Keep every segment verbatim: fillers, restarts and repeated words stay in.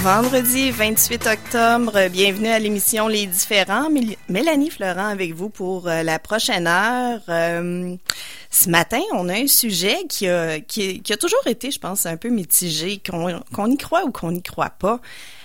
Vendredi vingt-huit octobre, bienvenue à l'émission Les Différents. Mélanie Florent avec vous pour euh, la prochaine heure. Euh, ce matin, on a un sujet qui a, qui, qui a toujours été, je pense, un peu mitigé, qu'on, qu'on y croit ou qu'on n'y croit pas.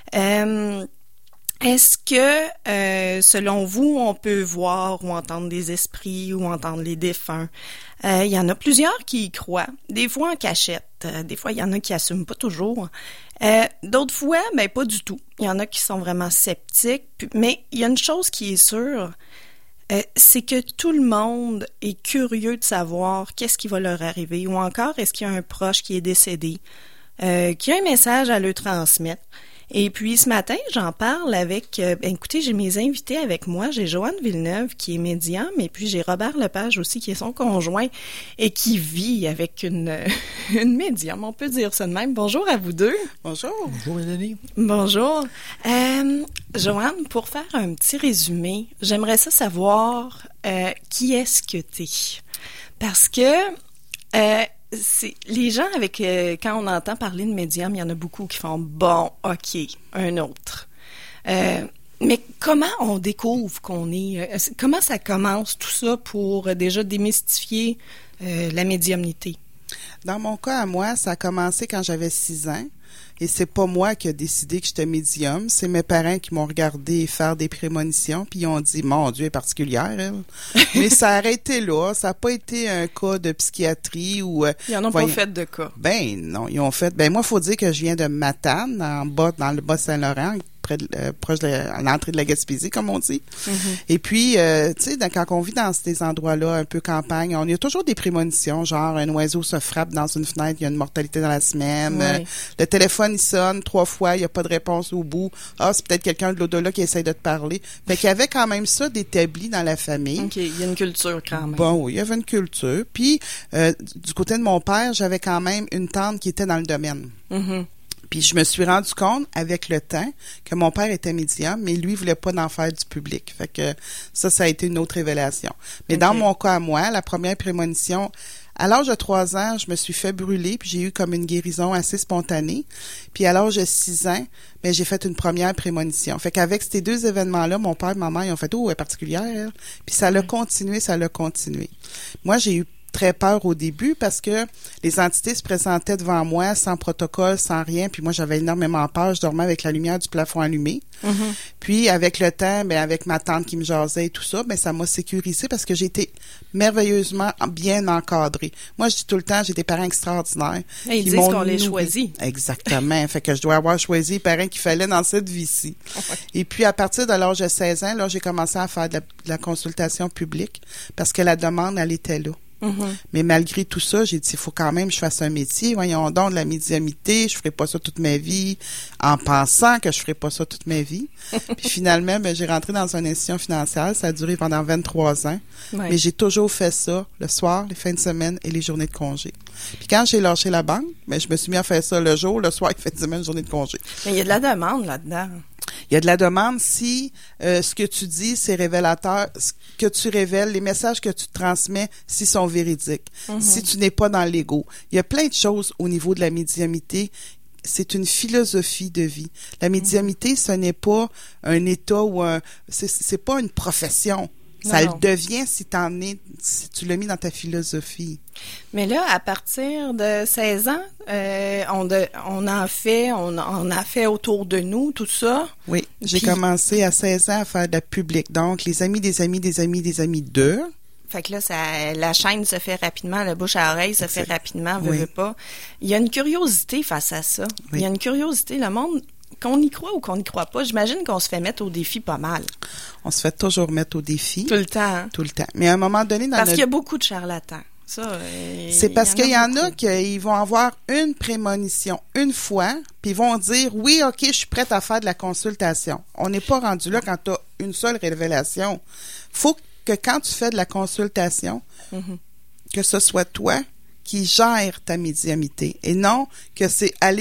Euh, est-ce que, euh, selon vous, on peut voir ou entendre des esprits ou entendre les défunts? Euh, il y en a plusieurs qui y croient, des fois en cachette, euh, des fois il y en a qui assument pas toujours. Euh, d'autres fois, ben pas du tout. Il y en a qui sont vraiment sceptiques, mais il y a une chose qui est sûre, euh, c'est que tout le monde est curieux de savoir qu'est-ce qui va leur arriver, ou encore est-ce qu'il y a un proche qui est décédé, euh, qui a un message à leur transmettre. Et puis ce matin, j'en parle avec, euh, ben, écoutez, j'ai mes invités avec moi. J'ai Joanne Villeneuve qui est médium, et puis j'ai Robert Lepage aussi qui est son conjoint et qui vit avec une une médium, on peut dire ça de même. Bonjour à vous deux. Bonjour. Bonjour Mélanie. Bonjour. Euh, Joanne, pour faire un petit résumé, j'aimerais ça savoir euh, qui est-ce que t'es? Parce que euh, c'est les gens avec euh, quand on entend parler de médium, il y en a beaucoup qui font bon, ok, un autre. Euh, mais comment on découvre qu'on est euh, comment ça commence tout ça pour euh, déjà démystifier euh, la médiumnité? Dans mon cas à moi, ça a commencé quand j'avais six ans. Et c'est pas moi qui a décidé que j'étais médium, c'est mes parents qui m'ont regardé faire des prémonitions, puis ils ont dit « Mon Dieu, elle est particulière, elle! » Mais ça a arrêté là, ça n'a pas été un cas de psychiatrie ou... Euh, ils en ont voyons, pas fait de cas. Ben non, ils ont fait... Ben moi, il faut dire que je viens de Matane, en bas, dans le Bas-Saint-Laurent, près de, euh, proche de la, à l'entrée de la Gaspésie, comme on dit. Mm-hmm. Et puis, euh, tu sais, quand on vit dans ces endroits-là, un peu campagne, on y a toujours des prémonitions, genre un oiseau se frappe dans une fenêtre, il y a une mortalité dans la semaine. Oui. Euh, le téléphone, il sonne trois fois, il n'y a pas de réponse au bout. Ah, c'est peut-être quelqu'un de l'au-delà qui essaie de te parler. Fait qu'il y avait quand même ça d'établi dans la famille. OK, il y a une culture quand même. Bon, oui, il y avait une culture. Puis, euh, du côté de mon père, j'avais quand même une tante qui était dans le domaine. Mm-hmm. Puis je me suis rendu compte avec le temps que mon père était médium, mais lui voulait pas d'en faire du public. Fait que ça, ça a été une autre révélation. Mais okay. Dans mon cas à moi, la première prémonition, à l'âge de trois ans, je me suis fait brûler, puis j'ai eu comme une guérison assez spontanée. Puis à l'âge de six ans, ben j'ai fait une première prémonition. Fait qu'avec ces deux événements-là, mon père et ma mère, ils ont fait « Oh, elle est particulière, elle. » Puis ça l'a continué, ça l'a continué. Moi, j'ai eu très peur au début parce que les entités se présentaient devant moi sans protocole, sans rien, puis moi j'avais énormément peur, je dormais avec la lumière du plafond allumée. Mm-hmm. Puis avec le temps, ben avec ma tante qui me jasait et tout ça, ben ça m'a sécurisé parce que j'ai été merveilleusement bien encadrée. Moi je dis tout le temps, j'ai des parents extraordinaires. Et ils disent qu'on les choisit. Exactement, fait que je dois avoir choisi les parents qu'il fallait dans cette vie-ci. Ouais. Et puis à partir de l'âge de seize ans, là j'ai commencé à faire de la, de la consultation publique parce que la demande elle était là. Mm-hmm. Mais malgré tout ça, j'ai dit, il faut quand même que je fasse un métier. Voyons donc, de la médiumnité, je ferai pas ça toute ma vie, en pensant que je ferai pas ça toute ma vie. Puis finalement, ben, j'ai rentré dans une institution financière. Ça a duré pendant vingt-trois ans. Ouais. Mais j'ai toujours fait ça, le soir, les fins de semaine et les journées de congé. Puis quand j'ai lâché la banque, ben, je me suis mis à faire ça le jour, le soir, les fins de semaine, journée de congé. Mais il y a de la demande là-dedans. Il y a de la demande si euh, ce que tu dis, c'est révélateur, ce que tu révèles, les messages que tu transmets, s'ils sont véridiques, mm-hmm. si tu n'es pas dans l'ego. Il y a plein de choses au niveau de la médiumité. C'est une philosophie de vie. La médiumité, ce n'est pas un état ou un... C'est, c'est pas une profession. Non, ça non. le devient si t'en es, si tu l'as mis dans ta philosophie. Mais là, à partir de seize ans, euh, on, de, on en fait, on, on a fait autour de nous, tout ça. Oui, j'ai Puis... commencé à seize ans à faire de la publique. Donc, les amis des amis des amis des amis d'eux. Fait que là, ça, la chaîne se fait rapidement, le bouche à oreille se fait rapidement, veut, oui. veut pas. Il y a une curiosité face à ça. Oui. Il y a une curiosité, le monde... Qu'on y croit ou qu'on n'y croit pas, j'imagine qu'on se fait mettre au défi pas mal. On se fait toujours mettre au défi. Tout le temps. Hein? Tout le temps. Mais à un moment donné... dans Parce notre... qu'il y a beaucoup de charlatans. Ça, euh, c'est parce qu'il y en a, a qui vont avoir une prémonition une fois, puis ils vont dire « Oui, OK, je suis prête à faire de la consultation. » On n'est pas rendu là quand tu as une seule révélation. Faut que quand tu fais de la consultation, mm-hmm. que ce soit toi qui gère ta médiumnité et non que c'est aller...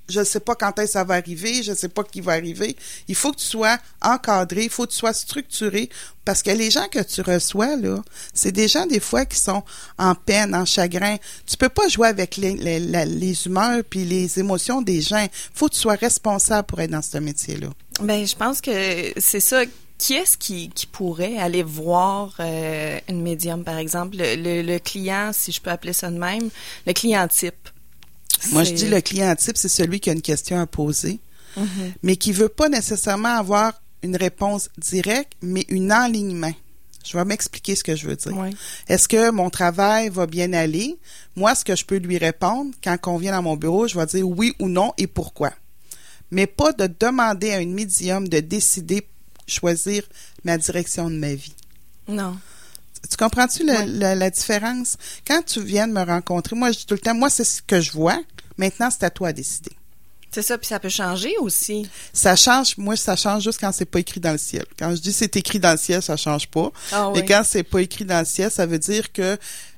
je sais pas quand est-ce que ça va arriver, je sais pas qui va arriver. Il faut que tu sois encadré, il faut que tu sois structuré, parce que les gens que tu reçois, là, c'est des gens, des fois, qui sont en peine, en chagrin. Tu peux pas jouer avec les, les, les, les humeurs puis les émotions des gens. Faut que tu sois responsable pour être dans ce métier-là. Ben, je pense que c'est ça. Qui est-ce qui, qui pourrait aller voir euh, une médium, par exemple? Le, le, le client, si je peux appeler ça de même, le client type. Moi, je dis le client type, c'est celui qui a une question à poser, mm-hmm. mais qui veut pas nécessairement avoir une réponse directe, mais un enlignement. Je vais m'expliquer ce que je veux dire. Oui. Est-ce que mon travail va bien aller? Moi, ce que je peux lui répondre, quand on vient dans mon bureau, je vais dire oui ou non et pourquoi. Mais pas de demander à une médium de décider, choisir ma direction de ma vie. Non. Tu comprends-tu le, oui. la, la différence? Quand tu viens de me rencontrer, moi, je dis tout le temps, moi, c'est ce que je vois. Maintenant, c'est à toi à décider. C'est ça, puis ça peut changer aussi. Ça change, moi, ça change juste quand c'est pas écrit dans le ciel. Quand je dis c'est écrit dans le ciel, ça change pas. Ah, Mais oui. quand c'est pas écrit dans le ciel, ça veut dire que,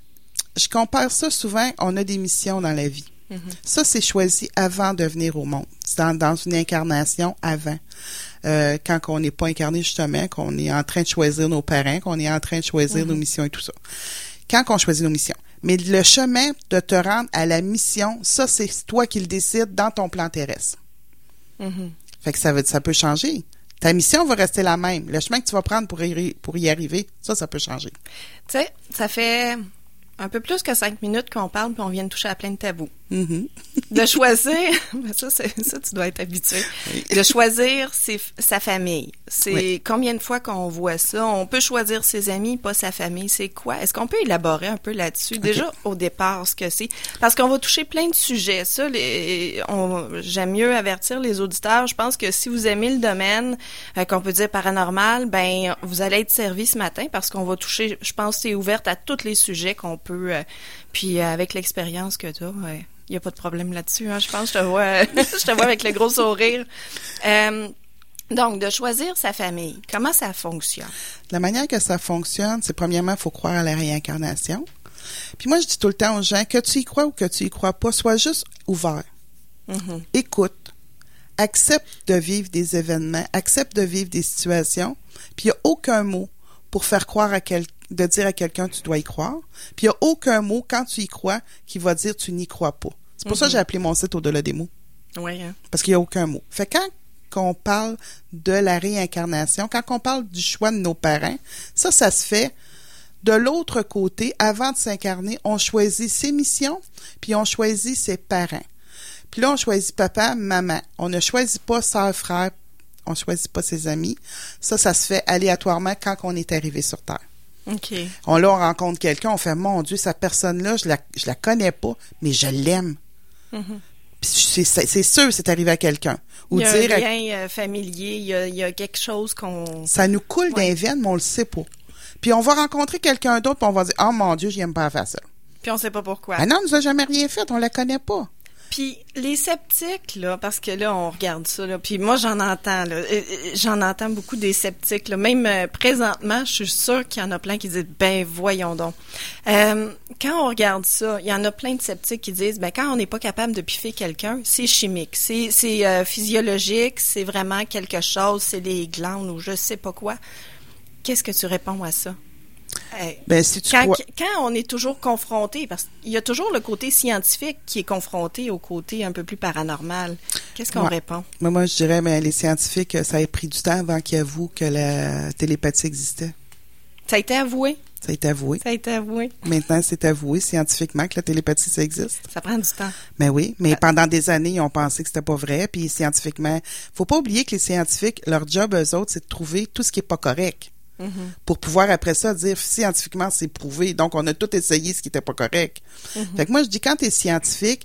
je compare ça souvent, on a des missions dans la vie. Mm-hmm. Ça, c'est choisi avant de venir au monde. C'est dans, dans une incarnation avant. Euh, quand on n'est pas incarné, justement, qu'on est en train de choisir nos parents, qu'on est en train de choisir mm-hmm. nos missions et tout ça. Quand on choisit nos missions. Mais le chemin de te rendre à la mission, ça, c'est toi qui le décides dans ton plan terrestre. Mm-hmm. Fait que ça veut, ça peut changer. Ta mission va rester la même. Le chemin que tu vas prendre pour y, pour y arriver, ça, ça peut changer. Tu sais, ça fait un peu plus que cinq minutes qu'on parle puis on vient de toucher à plein de tabous. Mm-hmm. De choisir, ça, c'est, ça, tu dois être habitué. Oui. De choisir c'est, sa famille. C'est oui. Combien de fois qu'on voit ça? On peut choisir ses amis, pas sa famille. C'est quoi? Est-ce qu'on peut élaborer un peu là-dessus? Okay. Déjà, au départ, ce que c'est. Parce qu'on va toucher plein de sujets. Ça, les, on, j'aime mieux avertir les auditeurs. Je pense que si vous aimez le domaine, euh, qu'on peut dire paranormal, ben, vous allez être servi ce matin parce qu'on va toucher, je pense que c'est ouverte à tous les sujets qu'on peut, euh, puis euh, avec l'expérience que tu as, ouais. Il n'y a pas de problème là-dessus, hein, je pense. Je te vois, je te vois avec le gros sourire. Euh, donc, de choisir sa famille, comment ça fonctionne? La manière que ça fonctionne, c'est premièrement, il faut croire à la réincarnation. Puis moi, je dis tout le temps aux gens, que tu y crois ou que tu y crois pas, sois juste ouvert. Mm-hmm. Écoute. Accepte de vivre des événements, accepte de vivre des situations. Puis il n'y a aucun mot pour faire croire à quelqu'un, de dire à quelqu'un tu dois y croire. Puis il n'y a aucun mot, quand tu y crois, qui va dire tu n'y crois pas. C'est pour mm-hmm. ça que j'ai appelé mon site Au-delà des mots. Oui. Hein? Parce qu'il n'y a aucun mot. Fait que quand on parle de la réincarnation, quand on parle du choix de nos parents, ça, ça se fait de l'autre côté. Avant de s'incarner, on choisit ses missions, puis on choisit ses parents. Puis là, on choisit papa, maman. On ne choisit pas sœur, frère, on choisit pas ses amis. Ça, ça se fait aléatoirement quand on est arrivé sur Terre. OK. On, là, on rencontre quelqu'un, on fait, mon Dieu, cette personne-là, je la, je la connais pas, mais je l'aime. Mm-hmm. Puis c'est, c'est, c'est sûr, c'est arrivé à quelqu'un. Ou il y a dire, un lien euh, familier, il y, a, il y a quelque chose qu'on... Ça nous coule ouais. dans les veines, mais on le sait pas. Puis on va rencontrer quelqu'un d'autre, puis on va dire, oh mon Dieu, j'aime pas faire ça. Puis on sait pas pourquoi. Ah non, on nous a jamais rien fait, on la connaît pas. Puis les sceptiques, là, parce que là, on regarde ça, là, puis moi, j'en entends, là, j'en entends beaucoup des sceptiques, là. Même euh, présentement, je suis sûre qu'il y en a plein qui disent, ben voyons donc. Euh, quand on regarde ça, il y en a plein de sceptiques qui disent, ben quand on n'est pas capable de piffer quelqu'un, c'est chimique, c'est, c'est euh, physiologique, c'est vraiment quelque chose, c'est les glandes ou je sais pas quoi. Qu'est-ce que tu réponds à ça? Hey, ben, si tu quand, crois... quand on est toujours confronté, parce qu'il y a toujours le côté scientifique qui est confronté au côté un peu plus paranormal, qu'est-ce qu'on ouais. répond? Moi, moi, je dirais, ben, les scientifiques, ça a pris du temps avant qu'ils avouent que la télépathie existait. Ça a été avoué? Ça a été avoué. Ça a été avoué. Maintenant, c'est avoué scientifiquement que la télépathie, ça existe. Ça prend du temps. Mais oui, mais pendant des années, ils ont pensé que c'était pas vrai, puis scientifiquement... Faut pas oublier que les scientifiques, leur job, eux autres, c'est de trouver tout ce qui est pas correct. Mm-hmm. Pour pouvoir après ça dire scientifiquement c'est prouvé, donc on a tout essayé ce qui était pas correct. Mm-hmm. Fait que moi je dis quand t'es scientifique,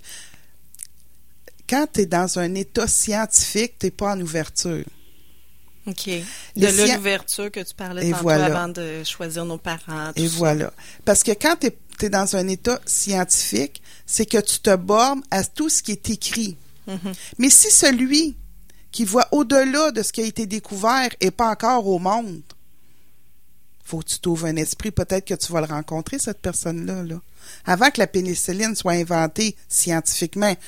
quand t'es dans un état scientifique, t'es pas en ouverture. OK. De là, sci... l'ouverture que tu parlais tantôt voilà. Avant de choisir nos parents. Tout Et ça. Voilà. Parce que quand t'es, t'es dans un état scientifique, c'est que tu te bornes à tout ce qui est écrit. Mm-hmm. Mais si celui qui voit au-delà de ce qui a été découvert est pas encore au monde, faut que tu t'ouvres un esprit, peut-être que tu vas le rencontrer, cette personne-là. Là. Avant que la pénicilline soit inventée scientifiquement,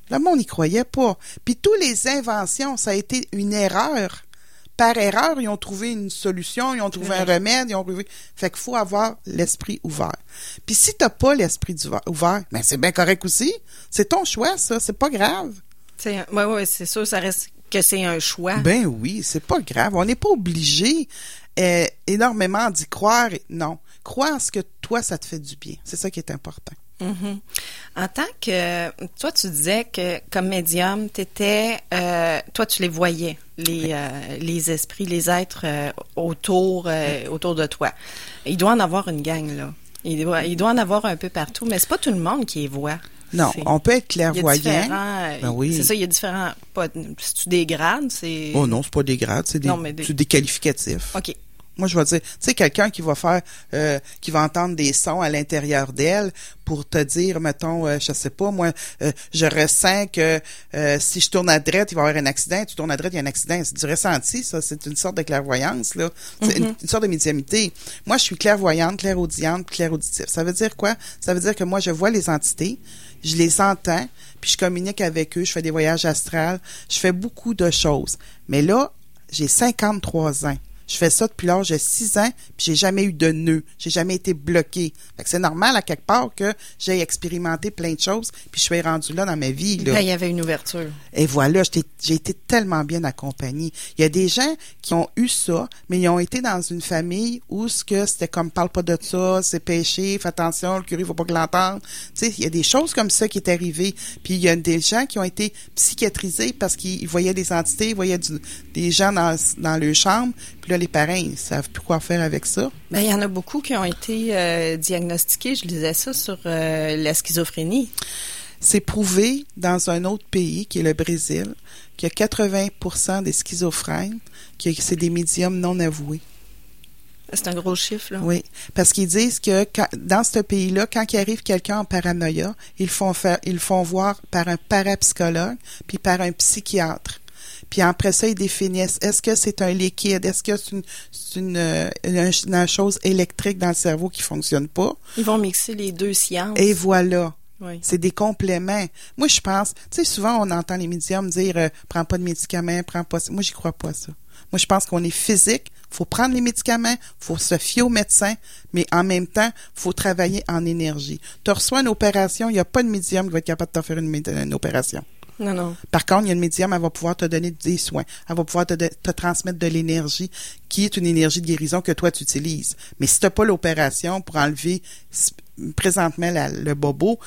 Le monde n'y croyait pas. Puis toutes les inventions, ça a été une erreur. Par erreur, ils ont trouvé une solution, ils ont trouvé un remède, ils ont trouvé... Fait qu'il faut avoir l'esprit ouvert. Puis si t'as pas l'esprit ouvert, ben c'est bien correct aussi. C'est ton choix, ça. C'est pas grave. C'est, ouais, ouais, c'est sûr, ça reste que c'est un choix. Ben oui, c'est pas grave. On n'est pas obligé euh, énormément d'y croire. Non. Crois en ce que toi, ça te fait du bien. C'est ça qui est important. Mm-hmm. En tant que... Toi, tu disais que comme médium, t'étais... Euh, toi, tu les voyais, les, euh, les esprits, les êtres euh, autour, euh, autour de toi. Il doit en avoir une gang, là. Il doit, il doit en avoir un peu partout, mais c'est pas tout le monde qui les voit. Non, c'est, on peut être clairvoyant. Il y a différents, ben oui. C'est ça, il y a différents... Pas, c'est-tu des grades? C'est... Oh non, c'est pas des grades, c'est des, non, mais des... C'est des qualificatifs. OK. Moi, je vais dire, tu sais, quelqu'un qui va faire, euh, qui va entendre des sons à l'intérieur d'elle pour te dire, mettons, euh, je sais pas, moi, euh, je ressens que euh, si je tourne à droite, il va y avoir un accident. Tu tournes à droite, il y a un accident. C'est du ressenti, ça. C'est une sorte de clairvoyance, là. C'est mm-hmm. une, une sorte de médiumnité. Moi, je suis clairvoyante, clairaudiente, clairauditive. Ça veut dire quoi? Ça veut dire que moi, je vois les entités, je les entends, puis je communique avec eux, je fais des voyages astrales, je fais beaucoup de choses. Mais là, j'ai cinquante-trois ans. Je fais ça depuis l'âge de six ans, puis j'ai jamais eu de nœud. J'ai jamais été bloqué. Fait que c'est normal, à quelque part, que j'ai expérimenté plein de choses, puis je suis rendu là dans ma vie. Là. Là, il y avait une ouverture. Et voilà, j'étais, j'ai été tellement bien accompagnée. Il y a des gens qui ont eu ça, mais ils ont été dans une famille où ce que c'était comme, parle pas de ça, c'est péché, fais attention, le curé, il faut pas que l'entende. Tu sais, il y a des choses comme ça qui est arrivé. Puis il y a des gens qui ont été psychiatrisés parce qu'ils voyaient des entités, ils voyaient du, des gens dans, dans leur chambre, puis là, les parents, ils savent plus quoi faire avec ça. Ben, il y en a beaucoup qui ont été euh, diagnostiqués, je lisais ça, sur euh, la schizophrénie. C'est prouvé dans un autre pays, qui est le Brésil, qu'il y a quatre-vingts pour cent des schizophrènes, que c'est des médiums non avoués. C'est un gros chiffre, là. Oui, parce qu'ils disent que quand, dans ce pays-là, quand il arrive quelqu'un en paranoïa, ils font faire, ils font voir par un parapsychologue puis par un psychiatre. Puis après ça, ils définissent, est-ce que c'est un liquide? Est-ce que c'est une, c'est une, une, une chose électrique dans le cerveau qui fonctionne pas? Ils vont mixer les deux sciences. Et voilà. Oui. C'est des compléments. Moi, je pense, tu sais, souvent, on entend les médiums dire, euh, prends pas de médicaments, prends pas ça. Moi, j'y crois pas, ça. Moi, je pense qu'on est physique. Faut prendre les médicaments, faut se fier au médecin, mais en même temps, faut travailler en énergie. Tu reçois une opération, il n'y a pas de médium qui va être capable de te faire une, une opération. Non, non. Par contre, il y a une médium, elle va pouvoir te donner des soins. Elle va pouvoir te, de, te transmettre de l'énergie qui est une énergie de guérison que toi, tu utilises. Mais si tu n'as pas l'opération pour enlever présentement la, le bobo,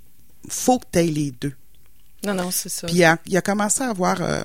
faut que tu aies les deux. Non, non, c'est ça. Puis il a, il a commencé à avoir euh,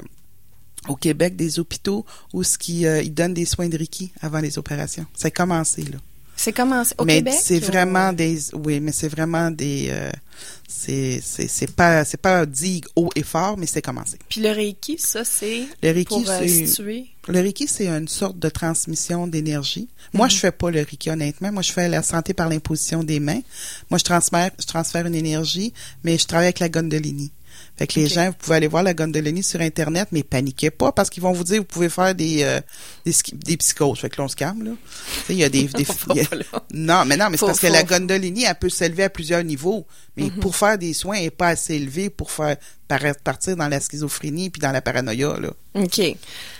au Québec des hôpitaux où ce qui, euh, ils donnent des soins de Reiki avant les opérations. Ça a commencé, là. C'est commencé au mais Québec? c'est ou... vraiment des, oui, mais c'est vraiment des, euh, c'est, c'est, c'est pas, c'est pas dit haut et fort, mais c'est commencé. Puis le Reiki, ça, c'est le Reiki, pour euh, c'est, situer? Le Reiki, c'est une sorte de transmission d'énergie. Mm-hmm. Moi, je fais pas le Reiki, honnêtement. Moi, je fais la santé par l'imposition des mains. Moi, je transfère, je transfère une énergie, mais je travaille avec la Gondolini. Fait que les okay. gens, vous pouvez aller voir la Gondolini sur Internet, mais paniquez pas parce qu'ils vont vous dire vous pouvez faire des euh, des, des psychoses. Fait que là, on se calme, là. Tu sais, il y a des... des y a, non, mais non, mais c'est faut, parce faut. que la Gondolini, elle peut s'élever à plusieurs niveaux. Mais mm-hmm. pour faire des soins, elle n'est pas assez élevée pour faire partir dans la schizophrénie puis dans la paranoïa, là. OK. Hey,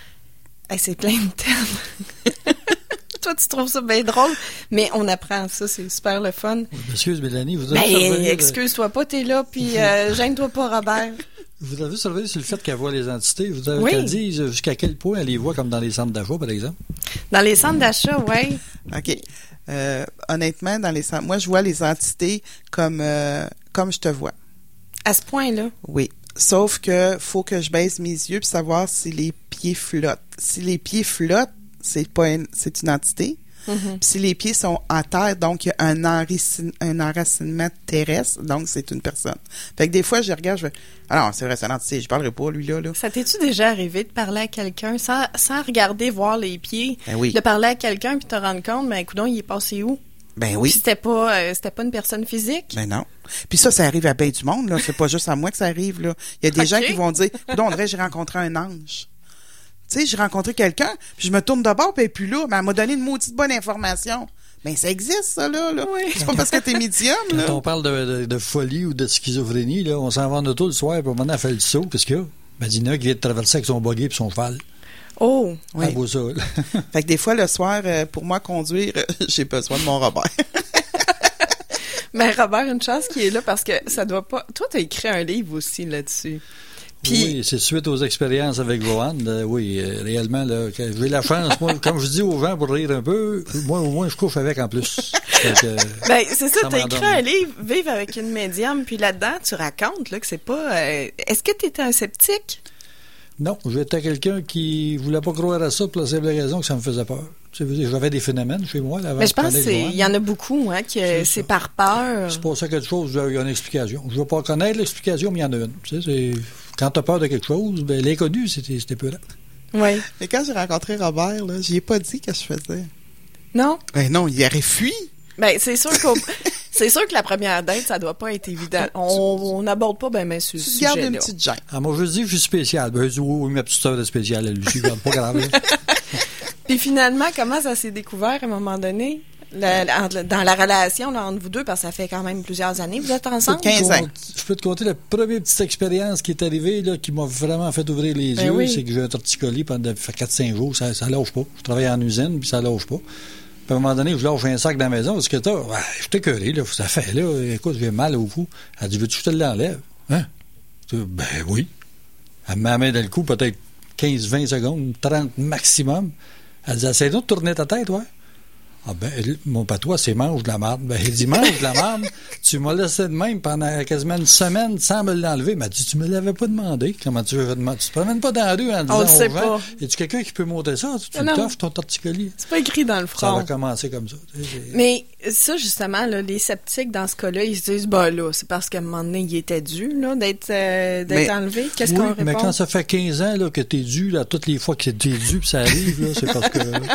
c'est plein de termes. Toi, tu trouves ça bien drôle, mais on apprend ça, c'est super le fun. Excuse, Mélanie, vous avez ben, excuse-toi pas, t'es là, puis euh, gêne-toi pas, Robert. Vous avez surveillé sur le fait qu'elle voit les entités. Vous avez oui. dit jusqu'à quel point elle les voit, comme dans les centres d'achat, par exemple? Dans les centres d'achat, oui. OK. Euh, honnêtement, dans les centres, moi, je vois les entités comme, euh, comme je te vois. À ce point-là? Oui. Sauf que faut que je baisse mes yeux pour savoir si les pieds flottent. Si les pieds flottent, c'est pas une, c'est une entité. Mm-hmm. Puis si les pieds sont en terre, donc il y a un, enracine, un enracinement terrestre, donc c'est une personne. Fait que des fois, je regarde, je vais, ah non, c'est vrai, c'est une entité, je parlerai pas, lui, là, là. Ça t'es-tu déjà arrivé de parler à quelqu'un sans, sans regarder, voir les pieds? Ben oui. De parler à quelqu'un puis te rendre compte, ben, coudonc, il est passé où? Ben oui. Puis c'était pas, euh, c'était pas une personne physique? Ben non. Puis ça, ça arrive à bien du monde, là. C'est pas juste à moi que ça arrive, là. Il y a des okay. gens qui vont dire, coudonc, on dirait que j'ai rencontré un ange. Tu sais, j'ai rencontré quelqu'un, puis je me tourne de bord, puis elle est plus là, mais elle m'a donné une maudite bonne information. Ben, ça existe, ça, là. là. Oui. C'est pas parce que t'es médium, Quand là. on parle de, de, de folie ou de schizophrénie, là, on s'en va en auto le soir, puis maintenant, elle fait le saut. Qu'est-ce qu'il y a? Ben, il y en a qui vient de traverser avec son buggy et son cheval. Oh! Oui. Elle vaut ça, là. Fait que des fois, le soir, euh, pour moi, conduire, euh, j'ai besoin de mon Robert. Mais Robert, une chance qui est là parce que ça doit pas... Toi, t'as écrit un livre aussi là-dessus. Puis... Oui, c'est suite aux expériences avec Joanne. Euh, oui, euh, réellement, là, que j'ai la chance, moi, comme je dis aux gens pour rire un peu, moi, au moins, je couche avec en plus. Fait que, euh, Ben, c'est ça, ça t'as m'en écrit donne. un livre, Vivre avec une médium, puis là-dedans, tu racontes là, que c'est pas... euh, Est-ce que t'étais un sceptique? non, j'étais quelqu'un qui voulait pas croire à ça pour la simple raison que ça me faisait peur. Tu sais, j'avais des phénomènes chez moi. Là, Mais je pense qu'il y en a beaucoup, hein, que c'est, C'est ça. par peur. C'est pour ça quelque chose, il y a une explication. Je ne veux pas connaître l'explication, mais il y en a une. Tu sais, c'est... Quand tu as peur de quelque chose, ben, l'inconnu, c'était, c'était peurant. Oui. Mais quand j'ai rencontré Robert, là, j'y ai pas dit que je faisais. Non? Ben non, il aurait fui. Ben, c'est sûr qu'au... c'est sûr que la première date, ça doit pas être évident. On n'aborde pas ben, ben ce Tu te sujet-là. gardes une petite gêne. Ah, moi, je dis que je suis spécial. Ben, je dis, oui, ma petite sœur est spéciale, elle aussi. Regarde, pas grave. Puis finalement, comment ça s'est découvert à un moment donné? La- la- entre- dans la relation là, entre vous deux, parce que ça fait quand même plusieurs années que vous êtes ensemble. C'est quinze ans. Je peux te conter la première petite expérience qui est arrivée, là, qui m'a vraiment fait ouvrir les Ben yeux. oui. C'est que j'ai un torticolis pendant quatre cinq jours. Ça, ça lâche pas. Je travaille en usine, puis ça lâche pas. Puis à un moment donné, je lâche un sac dans la maison. Parce que t'as, ouais, je t'ai écœuré, là. Ça fait, là. Écoute, j'ai mal au cou. Elle dit, veux-tu que je te l'enlève? Hein? Je dis, ben oui. Elle me met la main dans le cou, peut-être quinze vingt secondes, trente maximum. Elle dit, essaie donc de tourner ta tête, ouais. Ah ben, mon patois, c'est mange de la marde. Ben, il dit, mange de la marde. Tu m'as laissé de même pendant quasiment une semaine sans me l'enlever. Il m'a dit, tu me l'avais pas demandé. Comment tu veux demander? Tu te promènes pas dans la rue en disant On le sait aux gens, pas. y a-tu quelqu'un qui peut monter ça? Tu, tu Non. t'offres ton torticolis. C'est pas écrit dans le Ça va front. commencer comme ça. Tu sais, c'est- Mais ça, justement, là, les sceptiques, dans ce cas-là, ils se disent, bah là, c'est parce qu'à un moment donné, il était dû, là, d'être, euh, d'être Mais- enlevé. Qu'est-ce oui, qu'on répond? mais quand ça fait quinze ans là, que t'es dû, là, toutes les fois que t'es dû, puis ça arrive, là, c'est parce que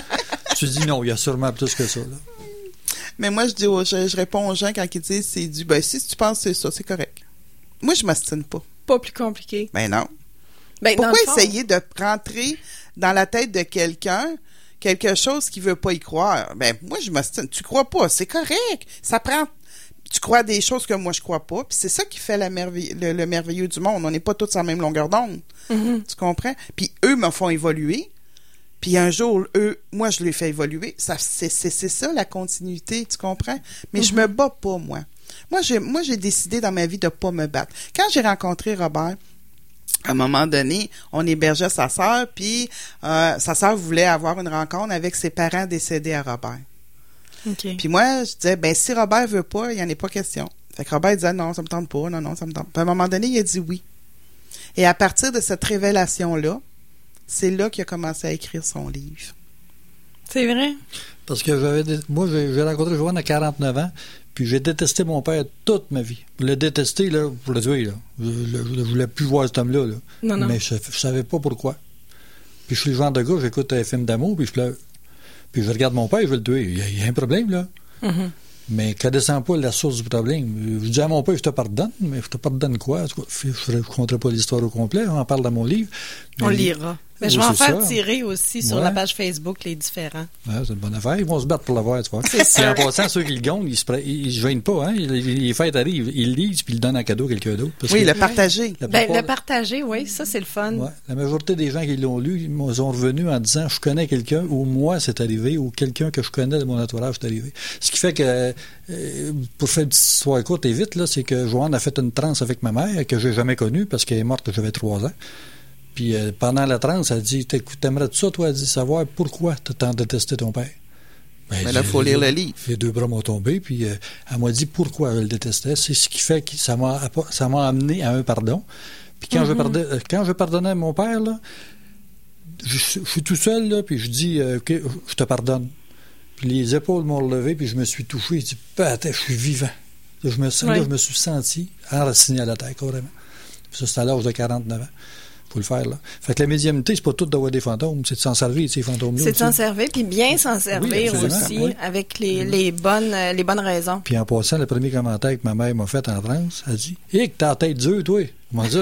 tu dis non, il y a sûrement plus que ça. Là. Mais moi, je dis aux gens, je réponds aux gens quand ils disent c'est du, ben si tu penses que c'est ça, c'est correct. Moi, je m'astine pas. Pas plus compliqué. Ben non. Ben, dans Pourquoi le fond, essayer de rentrer dans la tête de quelqu'un quelque chose qui veut pas y croire? Ben, moi, je m'astine. Tu crois pas, c'est correct. Ça prend... Tu crois des choses que moi, je crois pas. Puis c'est ça qui fait la merveille, le, le merveilleux du monde. On n'est pas tous à la même longueur d'onde. Mhm. Tu comprends? Puis eux me font évoluer. Puis un jour, eux, moi, je les fais évoluer. Ça, c'est, c'est, c'est ça, la continuité, tu comprends? Mais je me bats pas, moi. Moi, j'ai, moi, j'ai décidé dans ma vie de pas me battre. Quand j'ai rencontré Robert, à un moment donné, on hébergeait sa sœur, puis euh, sa sœur voulait avoir une rencontre avec ses parents décédés à Robert. OK. Puis moi, je disais, ben si Robert veut pas, il n'y en a pas question. Fait que Robert disait, non, ça me tente pas, non, non, ça me tente pas. Puis à un moment donné, il a dit oui. Et à partir de cette révélation-là, c'est là qu'il a commencé à écrire son livre. C'est vrai? Parce que j'avais dé- moi, j'ai, j'ai rencontré Joanne à quarante-neuf ans, puis j'ai détesté mon père toute ma vie. Je l'ai détesté, là, pour le tuer, là. Je ne voulais plus voir cet homme-là, là. Non, non. Mais je ne savais pas pourquoi. Puis je suis le genre de gars, j'écoute un film d'amour, puis je pleure. Puis je regarde mon père, je veux le tuer. Il y a, il y a un problème, là. Mhm. Mais connaissant pas la source du problème, je dis à mon père, je te pardonne, mais je te pardonne quoi? En tout cas, je ne raconterai pas l'histoire au complet, on en parle dans mon livre. On Mais- lira. Mais Oui, je vais en c'est faire ça. tirer aussi sur Ouais. la page Facebook les différents. Ouais, c'est une bonne affaire. Ils vont se battre pour l'avoir, tu vois. C'est Puis en sûr. passant, ceux qui le gagnent, ils se, pré- ils se gênent pas, hein. Les, les fêtes arrivent, ils le lisent, puis ils le donnent en cadeau à quelqu'un d'autre. Parce Oui, que le partager. la Ben, plupart- le partager, oui, ça, c'est le fun. Ouais, la majorité des gens qui l'ont lu, ils m'ont- sont revenus en disant je connais quelqu'un, ou moi c'est arrivé, ou quelqu'un que je connais de mon entourage c'est arrivé. Ce qui fait que, euh, pour faire une petite histoire courte et vite, là, c'est que Joanne a fait une transe avec ma mère, que j'ai jamais connue, parce qu'elle est morte quand j'avais trois ans. Puis euh, pendant la transe, elle dit T'écoutes, t'aimerais-tu ça, toi, elle dit savoir pourquoi tu as tant détesté ton père? Ben, Mais là, il faut j'ai- lire le livre. Les deux bras m'ont tombé, puis euh, elle m'a dit pourquoi elle le détestait. C'est ce qui fait que ça m'a, appo- ça m'a amené à un pardon. Puis quand, je, pardonnais, euh, quand je pardonnais à mon père, là, je, je suis tout seul, là, puis je dis euh, OK, je te pardonne. Puis les épaules m'ont relevé, puis je me suis touché. Je dis Putain, je suis vivant. Là, je me, sens, Ouais. là, je me suis senti enraciné à la terre, carrément. Puis ça, c'est à l'âge de quarante-neuf ans. Faut le faire, là. Fait que la médiumnité, c'est pas tout d'avoir des fantômes, c'est de s'en servir, ces fantômes-là. C'est de s'en aussi. servir, puis bien s'en servir absolument, aussi, oui. avec les, les, bonnes, euh, les bonnes raisons. Puis en passant, le premier commentaire que ma mère m'a fait en transe, elle dit Hé, que t'as la tête dure, toi. Comment ça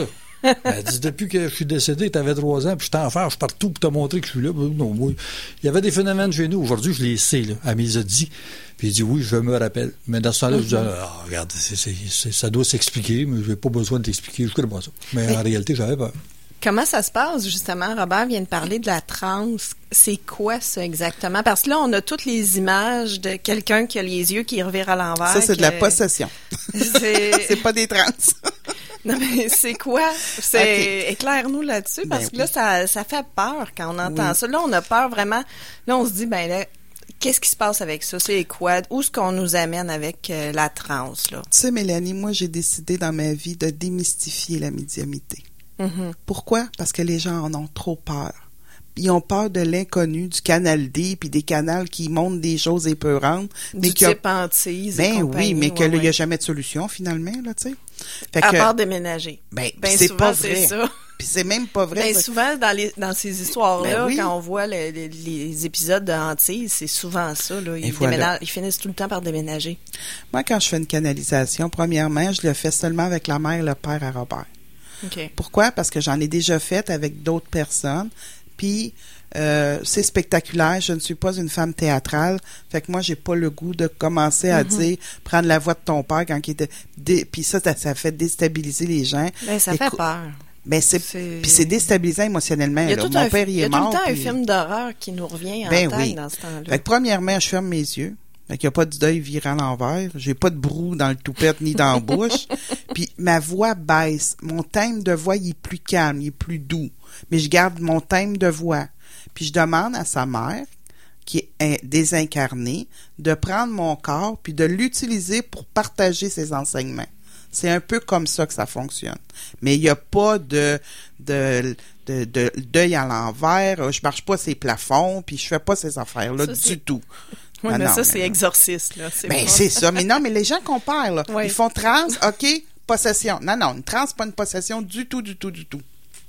Elle dit, depuis que je suis décédé, tu avais trois ans, puis je t'en fais, je suis partout pour te montrer que je suis là. Non, moi, il y avait des phénomènes chez nous. Aujourd'hui, je les sais, là. Elle me les a dit. Puis il dit, oui, je me rappelle. Mais dans ce temps-là, mm-hmm. je dis, ah, regarde, c'est, c'est, c'est, ça doit s'expliquer, mais je n'ai pas besoin de t'expliquer. Je connais pas ça. Mais, mais en réalité, j'avais peur. Comment ça se passe, justement? Robert vient de parler de la transe. C'est quoi, ça, exactement? Parce que là, on a toutes les images de quelqu'un qui a les yeux qui revirent à l'envers. Ça, c'est que... de la possession. C'est, c'est pas des trans. Non, mais c'est quoi? C'est... Okay. Éclaire-nous là-dessus, parce ben, que là, oui. ça, ça fait peur quand on entend oui. ça. Là, on a peur vraiment. Là, on se dit, ben là, qu'est-ce qui se passe avec ça? C'est quoi? Où est-ce qu'on nous amène avec euh, la transe, là? Tu sais, Mélanie, moi, j'ai décidé dans ma vie de démystifier la médiumnité. Mm-hmm. Pourquoi? Parce que les gens en ont trop peur. Ils ont peur de l'inconnu, du canal D, puis des canals qui montrent des choses épeurantes. Du mais type a... Antise Ben oui, mais ouais, qu'il n'y ouais. a jamais de solution, finalement, là, tu sais. À que... part déménager. Ben, ben c'est souvent, pas vrai. C'est ça. Puis c'est même pas vrai. Ben, souvent, dans, les, dans ces histoires-là, ben oui. quand on voit le, le, les épisodes de Hantise, c'est souvent ça. Là. Ils, voilà. ils finissent tout le temps par déménager. Moi, quand je fais une canalisation, premièrement, je le fais seulement avec la mère et le père à Robert. Okay. Pourquoi? Parce que j'en ai déjà fait avec d'autres personnes. Puis, euh, c'est spectaculaire. Je ne suis pas une femme théâtrale. Fait que moi, j'ai pas le goût de commencer à mm-hmm. dire, prendre la voix de ton père quand il était... Dé... Puis ça, ça, ça fait déstabiliser les gens. Ben, ça Écou... fait peur. Ben, c'est... c'est... Puis c'est déstabilisant émotionnellement. Il y a là. tout Mon un, père, il est mort. Il y a tout le temps puis... un film d'horreur qui nous revient en ben, tête oui. dans ce temps-là. Fait que premièrement, je ferme mes yeux. Fait qu'il n'y a pas de deuil viré à l'envers. J'ai pas de brou dans le toupette ni dans la bouche. Puis ma voix baisse. Mon thème de voix, il est plus calme, il est plus doux. Mais je garde mon thème de voix. Puis je demande à sa mère, qui est désincarnée, de prendre mon corps puis de l'utiliser pour partager ses enseignements. C'est un peu comme ça que ça fonctionne. Mais il n'y a pas de, de, de, de deuil à l'envers. Je marche pas ces plafonds puis je fais pas ces affaires-là ça, du c'est... tout. Oui, ah mais non, ça, mais c'est non. exorciste, là. C'est, ben, c'est ça. Mais non, mais les gens comparent, là. Oui. Ils font trans, OK, possession. Non, non, une trans, c'est pas une possession du tout, du tout, du tout.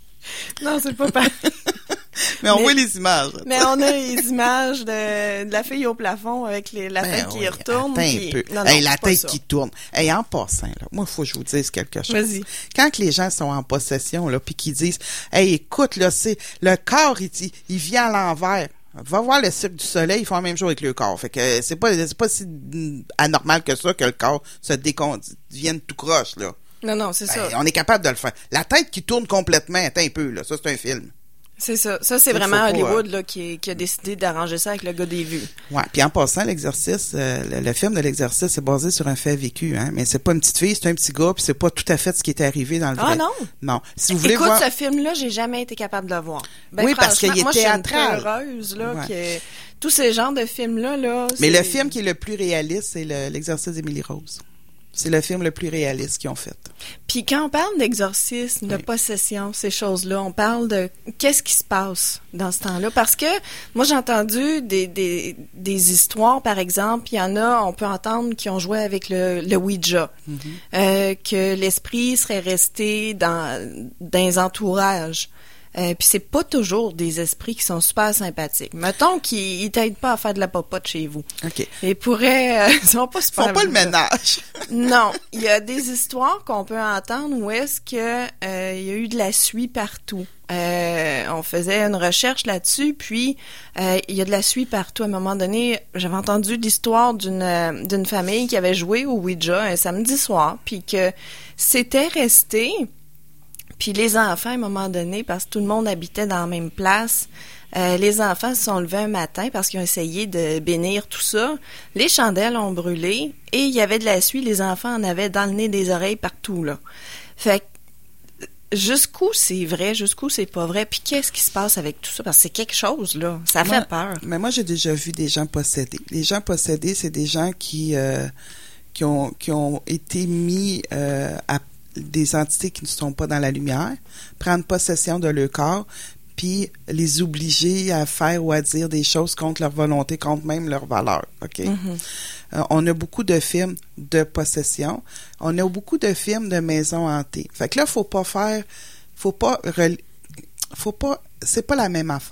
Non, c'est pas pareil. mais on mais, voit les images. Mais on a les images de, de la fille au plafond avec les, la ben tête oui, qui retourne. Attends puis... un peu. Non, non, hey, la tête ça. qui tourne. Hey, en passant, là, moi, il faut que je vous dise quelque chose. Vas-y. Quand les gens sont en possession, là, puis qu'ils disent, hey, écoute, là, c'est, le corps, il, il vient à l'envers. Va voir le Cirque du Soleil, ils font la même chose avec le corps. Fait que c'est pas, c'est pas si anormal que ça que le corps se décon... devienne tout croche, là. Non, non, c'est ben, ça. On est capable de le faire. La tête qui tourne complètement, attends un peu, là. Ça, c'est un film. C'est ça. Ça, c'est ça, vraiment Hollywood, là, qui, qui a décidé d'arranger ça avec le gars des vues. Ouais. Puis en passant, l'exercice, euh, le, le film de l'exercice est basé sur un fait vécu, hein. Mais c'est pas une petite fille, c'est un petit gars, puis c'est pas tout à fait ce qui est arrivé dans le vrai. Ah non? Non. Si vous voulez Écoute, voir... ce film-là, j'ai jamais été capable de le voir. Ben, oui, parce qu'il est moi, théâtral. Moi, je suis une heureuse, là, ouais. que tous ces genres de films-là, là. Mais c'est... le film qui est le plus réaliste, c'est le, l'exercice d'Émilie Rose. C'est le film le plus réaliste qu'ils ont fait. Puis quand on parle d'exorcisme, de oui. possession, ces choses-là, on parle de qu'est-ce qui se passe dans ce temps-là. Parce que moi, j'ai entendu des, des, des histoires, par exemple, il y en a, on peut entendre, qui ont joué avec le, le Ouija, mm-hmm. euh, que l'esprit serait resté dans, dans les entourages. Euh, puis c'est pas toujours des esprits qui sont super sympathiques. Mettons qu'ils ils t'aident pas à faire de la popote chez vous. OK. Ils pourraient... Euh, ils sont pas super... Ils font pas le ménage. Non. Il y a des histoires qu'on peut entendre où est-ce que euh, il y a eu de la suie partout. Euh, on faisait une recherche là-dessus, puis euh, il y a de la suie partout. À un moment donné, j'avais entendu l'histoire d'une, euh, d'une famille qui avait joué au Ouija un samedi soir, puis que c'était resté... Puis les enfants, à un moment donné, parce que tout le monde habitait dans la même place, euh, les enfants se sont levés un matin parce qu'ils ont essayé de bénir tout ça. Les chandelles ont brûlé et il y avait de la suie. Les enfants en avaient dans le nez, des oreilles, partout, là. Fait que jusqu'où c'est vrai, jusqu'où c'est pas vrai, puis qu'est-ce qui se passe avec tout ça? Parce que c'est quelque chose, là. Ça moi, fait peur. Mais moi, j'ai déjà vu des gens possédés. Les gens possédés, c'est des gens qui, euh, qui, ont, qui ont été mis euh, à des entités qui ne sont pas dans la lumière, prendre possession de leur corps, puis les obliger à faire ou à dire des choses contre leur volonté, contre même leur valeur. OK? Mm-hmm. Euh, on a beaucoup de films de possession. On a beaucoup de films de maisons hantées. Fait que là, faut pas faire... Faut pas... Rel, faut pas... C'est pas la même affaire.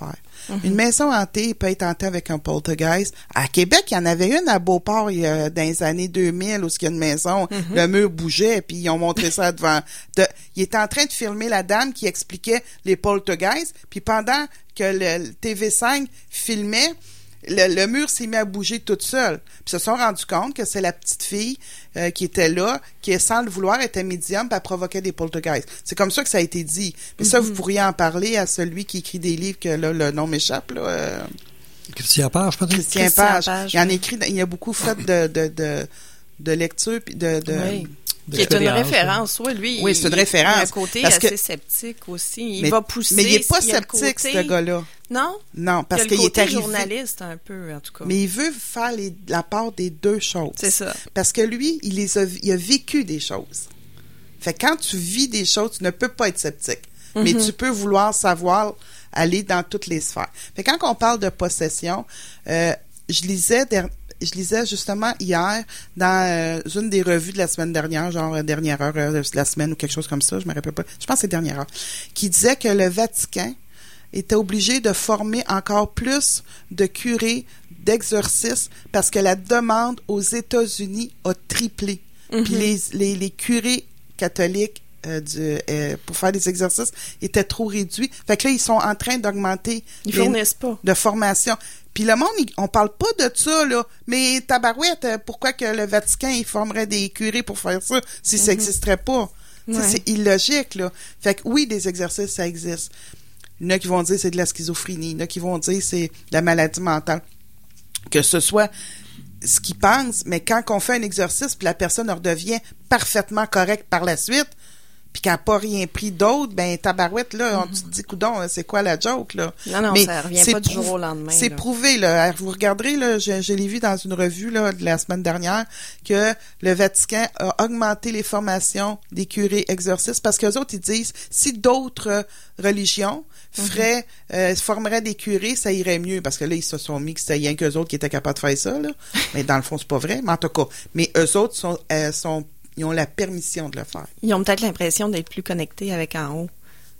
Mm-hmm. Une maison hantée peut être hantée avec un poltergeist. À Québec, il y en avait une à Beauport il y a, dans les années deux mille où il y a une maison, mm-hmm. le mur bougeait, puis ils ont montré ça devant. De, il était en train de filmer la dame qui expliquait les poltergeists, puis pendant que le, le T V cinq filmait, Le, le mur s'est mis à bouger toute seule. Puis se sont rendus compte que c'est la petite fille euh, qui était là, qui, sans le vouloir, était médium, puis elle provoquait des poltergeists. C'est comme ça que ça a été dit. Mais mm-hmm. ça, vous pourriez en parler à celui qui écrit des livres, que là, le nom m'échappe, là. Euh... Christian Page, peut-être? Christian, Christian Page. Page. Il en écrit, il y a beaucoup fait de, de, de, de lecture, puis de... de oui. Qui est une référence, oui, lui. Oui, c'est une référence. Il a un côté assez que, sceptique aussi. Il mais, va pousser. Mais il n'est pas sceptique, côté... ce gars-là. Non? Non, parce qu'il est arrivé. Journaliste, un peu, en tout cas. Mais il veut faire les, la part des deux choses. C'est ça. Parce que lui, il, les a, il a vécu des choses. Fait que quand tu vis des choses, tu ne peux pas être sceptique. Mm-hmm. Mais tu peux vouloir savoir aller dans toutes les sphères. Fait que quand on parle de possession, euh, je lisais... Der- Je lisais justement hier dans euh, une des revues de la semaine dernière, genre euh, dernière heure euh, de la semaine ou quelque chose comme ça, je me rappelle pas. Je pense que c'est dernière heure, qui disait que le Vatican était obligé de former encore plus de curés d'exorcistes parce que la demande aux États-Unis a triplé. Mm-hmm. Puis les, les, les curés catholiques Euh, du, euh, pour faire des exercices étaient trop réduits. Fait que là, ils sont en train d'augmenter ils fournissent pas de formation. Puis le monde, il, on parle pas de ça, là. Mais tabarouette, pourquoi que le Vatican, il formerait des curés pour faire ça si mm-hmm. ça n'existerait pas? Ouais. C'est illogique, là. Fait que oui, des exercices, ça existe. Il y en a qui vont dire c'est de la schizophrénie. Il y en a qui vont dire c'est de la maladie mentale. Que ce soit ce qu'ils pensent, mais quand on fait un exercice puis la personne redevient parfaitement correcte par la suite, puis qu'elle n'a pas rien pris d'autre, ben tabarouette, là, on mm-hmm. te dit, coudon, c'est quoi la joke, là? Non, non, mais ça revient pas du jour au lendemain. C'est là. prouvé, là. Vous regarderez, là, je, je l'ai vu dans une revue, là, de la semaine dernière, que le Vatican a augmenté les formations des curés exorcistes parce qu'eux autres, ils disent, si d'autres euh, religions feraient, mm-hmm. euh, formeraient des curés, ça irait mieux, parce que là, ils se sont mis que c'était rien qu'eux autres qui étaient capables de faire ça, là. Mais dans le fond, c'est pas vrai, mais en tout cas. Mais eux autres sont, euh, sont ils ont la permission de le faire. Ils ont peut-être l'impression d'être plus connectés avec en haut.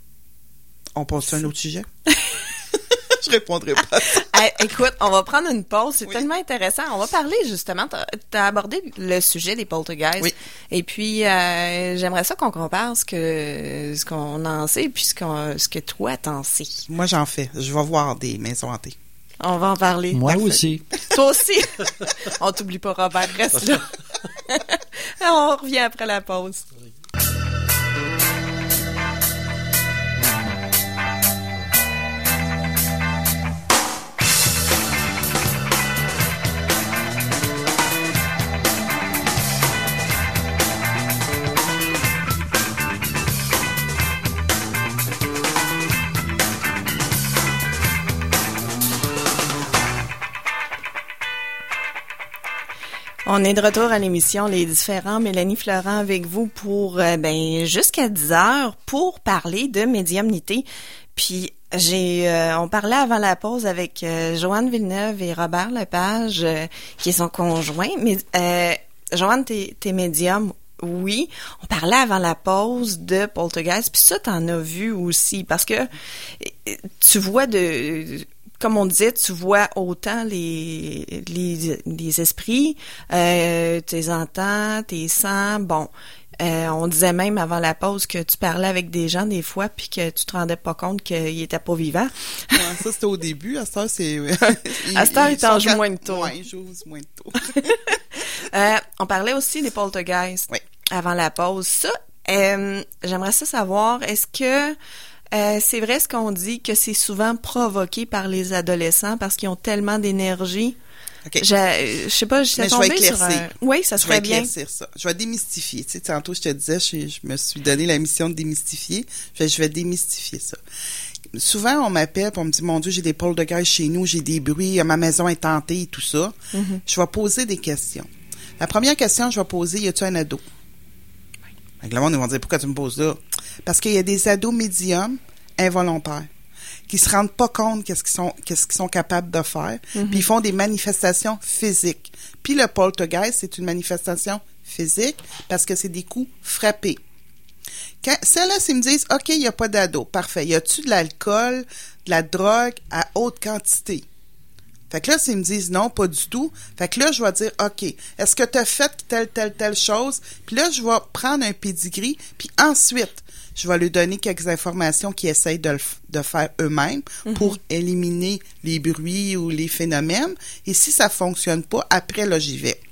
On passe à un autre sujet? Je répondrai pas. Hey, écoute, on va prendre une pause. C'est oui. tellement intéressant. On va parler justement. Tu as abordé le sujet des poltergeists. Oui. Et puis, euh, j'aimerais ça qu'on compare ce que ce qu'on en sait puis ce, qu'on, ce que toi t'en sais. Moi, j'en fais. Je vais voir des maisons hantées. On va en parler. Moi Parfait. aussi. Toi aussi. On t'oublie pas, Robert. Reste là. On revient après la pause. On est de retour à l'émission Les Différents. Mélanie Florent avec vous pour euh, ben jusqu'à dix heures pour parler de médiumnité. Puis j'ai euh, on parlait avant la pause avec euh, Joanne Villeneuve et Robert Lepage euh, qui est son conjoint. Mais euh, Joanne, t'es, t'es médium. Oui, on parlait avant la pause de poltergeist. Puis ça, t'en as vu aussi parce que tu vois de comme on disait, tu vois autant les les, les esprits, euh, tu les entends, tu les sens. Bon, euh, on disait même avant la pause que tu parlais avec des gens des fois puis que tu te rendais pas compte qu'ils étaient pas vivants. Ouais, ça, c'était au début. À cette heure, c'est... à cette heure, ils t'en jouent moins de tôt. Oui, ils jouent moins de tôt. euh, on parlait aussi des poltergeists oui. avant la pause. Ça, euh, j'aimerais ça savoir, est-ce que Euh, c'est vrai ce qu'on dit, que c'est souvent provoqué par les adolescents parce qu'ils ont tellement d'énergie. Okay. Je, je sais pas, je suis tombée sur un... Oui, ça serait bien. Je vais éclaircir ça. Je vais démystifier. Tu sais, tantôt, je te disais, je, je me suis donné la mission de démystifier. Je, je vais démystifier ça. Souvent, on m'appelle et on me dit, mon Dieu, j'ai des poltergeists chez nous, j'ai des bruits, ma maison est hantée et tout ça. Mm-hmm. Je vais poser des questions. La première question que je vais poser, y a-tu un ado? Oui. Le monde, ils vont dire, pourquoi tu me poses là? Parce qu'il y a des ados médiums involontaires qui se rendent pas compte qu'est-ce qu'ils sont, qu'est-ce qu'ils sont capables de faire, mm-hmm. puis ils font des manifestations physiques. Puis le poltergeist, c'est une manifestation physique parce que c'est des coups frappés. Quand, celles-là, s'ils me disent, OK, il n'y a pas d'ado, parfait. Y a-tu de l'alcool, de la drogue à haute quantité? Fait que là, s'ils me disent non, pas du tout, fait que là, je vais dire, OK, est-ce que tu as fait telle, telle, telle chose? Puis là, je vais prendre un pédigree, puis ensuite, je vais lui donner quelques informations qu'ils essayent de, le, de faire eux-mêmes mm-hmm. pour éliminer les bruits ou les phénomènes. Et si ça fonctionne pas, après, là, j'y vais.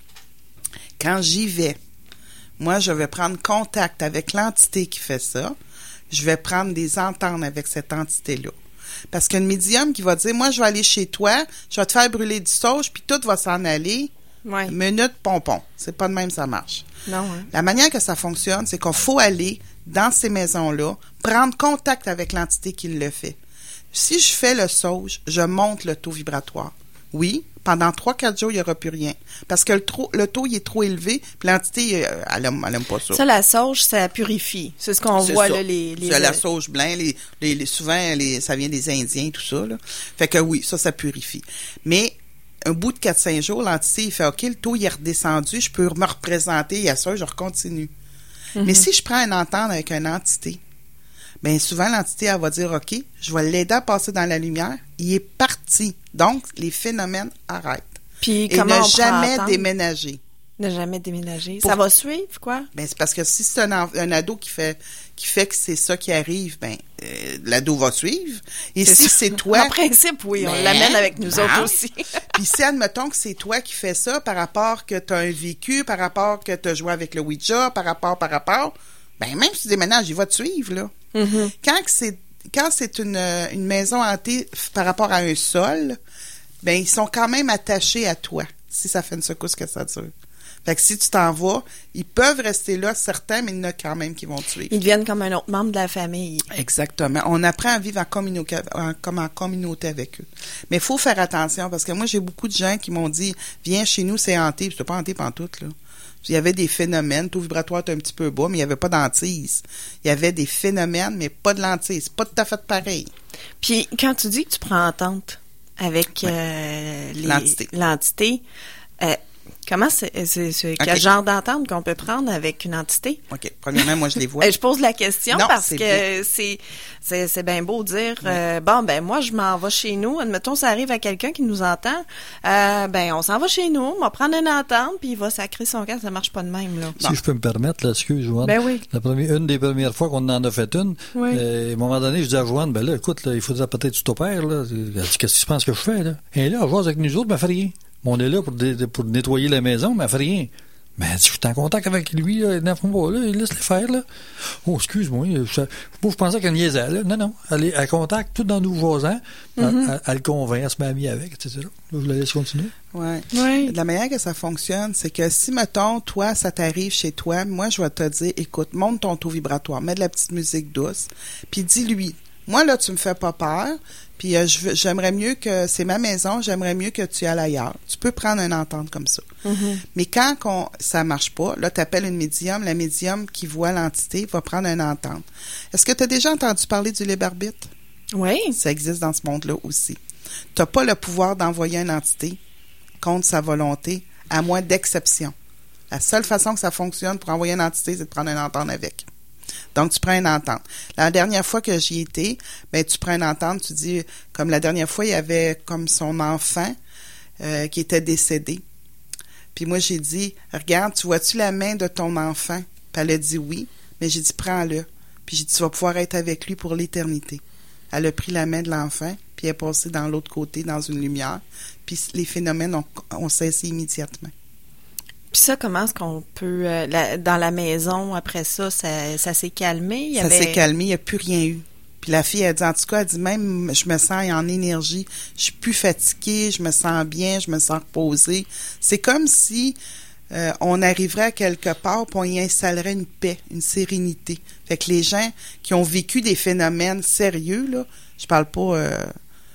Quand j'y vais, moi, je vais prendre contact avec l'entité qui fait ça. Je vais prendre des ententes avec cette entité-là. Parce qu'un médium qui va dire, moi, je vais aller chez toi, je vais te faire brûler du sauge, puis tout va s'en aller. Ouais. Minute, pompon. C'est pas de même, ça marche. Non, hein? La manière que ça fonctionne, c'est qu'il faut aller dans ces maisons-là, prendre contact avec l'entité qui le fait. Si je fais le sauge, je monte le taux vibratoire. Oui, pendant trois quatre jours, il n'y aura plus rien. Parce que le, trop, le taux, il est trop élevé, puis l'entité, elle aime, elle aime pas ça. Ça, la sauge, ça purifie. C'est ce qu'on c'est voit, ça. là, les... les... C'est la sauge blanc, les, les, les, souvent, les, ça vient des Indiens, tout ça, là. Fait que oui, ça, ça purifie. Mais, un bout de quatre cinq jours, l'entité, il fait, OK, le taux, il est redescendu, je peux me représenter, il y a ça, je recontinue. Mm-hmm. Mais si je prends une entente avec une entité, bien, souvent, l'entité, elle va dire, OK, je vais l'aider à passer dans la lumière. Il est parti. Donc, les phénomènes arrêtent. Puis, et comment ne on jamais prend déménager. Ne jamais déménager. Pour... Ça va suivre, quoi? Ben, c'est parce que si c'est un, un ado qui fait, qui fait que c'est ça qui arrive, ben, euh, l'ado va suivre. Et c'est si ça. c'est toi. En principe, oui, ben, on l'amène avec nous ben, autres aussi. Puis si, admettons que c'est toi qui fais ça par rapport que tu as un vécu, par rapport que tu as joué avec le Ouija, par rapport, par rapport, ben, même si tu déménages, il va te suivre, là. Mm-hmm. Quand c'est, quand c'est une, une maison hantée par rapport à un sol, ben, ils sont quand même attachés à toi, si ça fait une secousse que ça dure. Fait que si tu t'en vas, ils peuvent rester là, certains, mais il y en a quand même qui vont te suivre. Ils deviennent comme un autre membre de la famille. Exactement. On apprend à vivre en communauté, en, comme en communauté avec eux. Mais il faut faire attention, parce que moi, j'ai beaucoup de gens qui m'ont dit, viens chez nous, c'est hanté. Puis c'est pas hanté pantoute, là. Il y avait des phénomènes, taux vibratoire était un petit peu bas, mais il n'y avait pas d'antise. Il y avait des phénomènes, mais pas de l'antise. Pas tout à fait pareil. Puis, quand tu dis que tu prends entente avec ouais. euh, les, l'entité, l'entité euh, comment c'est, c'est, c'est okay. quel genre d'entente qu'on peut prendre avec une entité? OK. Premièrement, moi, je les vois. Je pose la question non, parce c'est que bien. c'est c'est c'est bien beau de dire oui. euh, bon ben moi je m'en vais chez nous, admettons ça arrive à quelqu'un qui nous entend, euh, ben on s'en va chez nous, on va prendre une entente puis il va sacrer son camp, ça marche pas de même là. Si bon. je peux me permettre, là, excuse Joanne. Ben oui. La première, une des premières fois qu'on en a fait une, oui. euh, à un moment donné, je dis à Joanne, ben là, écoute, là, il faudrait peut-être tu t'opères, là. Elle dit, qu'est-ce que tu penses que je fais, là? Et là, on va avec nous autres, ben, elle fait rien. On est là pour, dé, pour nettoyer la maison, mais elle fait rien. Mais elle dit, je suis en contact avec lui, là, neuf mois, là, il laisse le faire, là. Oh, excuse-moi, je, je, je pensais qu'elle niaisait, là. Non, non, elle est à contact, tout dans nous voisins, mm-hmm. elle, elle, elle le convainc, elle se met amie avec, et cetera. Là, je la laisse continuer. Ouais. Oui. La manière que ça fonctionne, c'est que si, mettons, toi, ça t'arrive chez toi, moi, je vais te dire, écoute, monte ton taux vibratoire, mets de la petite musique douce, puis dis-lui, moi, là, tu me fais pas peur, puis euh, je, j'aimerais mieux que, c'est ma maison, j'aimerais mieux que tu ailles ailleurs. Tu peux prendre une entente comme ça. Mm-hmm. Mais quand on, ça marche pas, là, tu appelles une médium, la médium qui voit l'entité va prendre une entente. Est-ce que tu as déjà entendu parler du libre arbitre? Oui. Ça existe dans ce monde-là aussi. Tu n'as pas le pouvoir d'envoyer une entité contre sa volonté, à moins d'exception. La seule façon que ça fonctionne pour envoyer une entité, c'est de prendre une entente avec. Donc, tu prends une entente. La dernière fois que j'y étais, ben, tu prends une entente, tu dis, comme la dernière fois, il y avait comme son enfant euh, qui était décédé. Puis moi, j'ai dit, regarde, tu vois-tu la main de ton enfant? Puis elle a dit oui, mais j'ai dit, prends-le. Puis j'ai dit, tu vas pouvoir être avec lui pour l'éternité. Elle a pris la main de l'enfant, puis elle est passée dans l'autre côté, dans une lumière. Puis les phénomènes ont, ont cessé immédiatement. Puis ça, comment est-ce qu'on peut... Euh, la, dans la maison, après ça, ça, ça s'est calmé? Il y ça avait... s'est calmé, il n'y a plus rien eu. Puis la fille, elle dit, en tout cas, elle dit, même, je me sens en énergie, je suis plus fatiguée, je me sens bien, je me sens reposée. C'est comme si euh, on arriverait à quelque part puis on y installerait une paix, une sérénité. Fait que les gens qui ont vécu des phénomènes sérieux, là, je parle pas... Euh,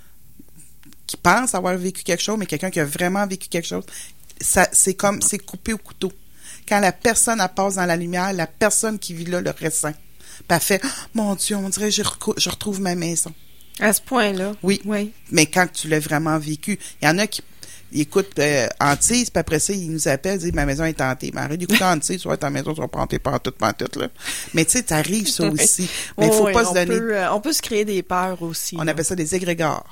qui pensent avoir vécu quelque chose, mais quelqu'un qui a vraiment vécu quelque chose, ça, c'est comme, c'est coupé au couteau. Quand la personne, elle passe dans la lumière, la personne qui vit là le ressent. Puis elle fait, oh, mon Dieu, on dirait que je, recou- je retrouve ma maison. À ce point-là? Oui. Oui. Mais quand tu l'as vraiment vécu, il y en a qui, il écoute euh, Antise, puis après ça, il nous appelle, il dit « Ma maison est hantée. » Mais arrête d'écouter Antise, tu vois, ta maison sera pas hantée pantoute, pantoute, là. Mais tu sais, t'arrives ça aussi. Mais il oh, faut oui, pas se on donner... Peut, euh, on peut se créer des peurs aussi. On là. appelle ça des égrégores.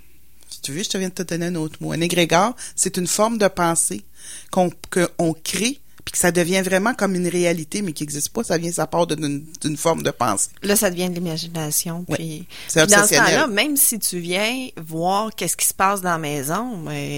Si tu veux, je te viens de te donner un autre mot. Un égrégore, c'est une forme de pensée qu'on qu'on crée, puis que ça devient vraiment comme une réalité, mais qui n'existe pas. Ça vient, ça part d'une d'une forme de pensée. Là, ça devient de l'imagination. Oui. Puis, C'est puis dans ce obsessionnel. temps-là, même si tu viens voir qu'est-ce qui se passe dans la maison,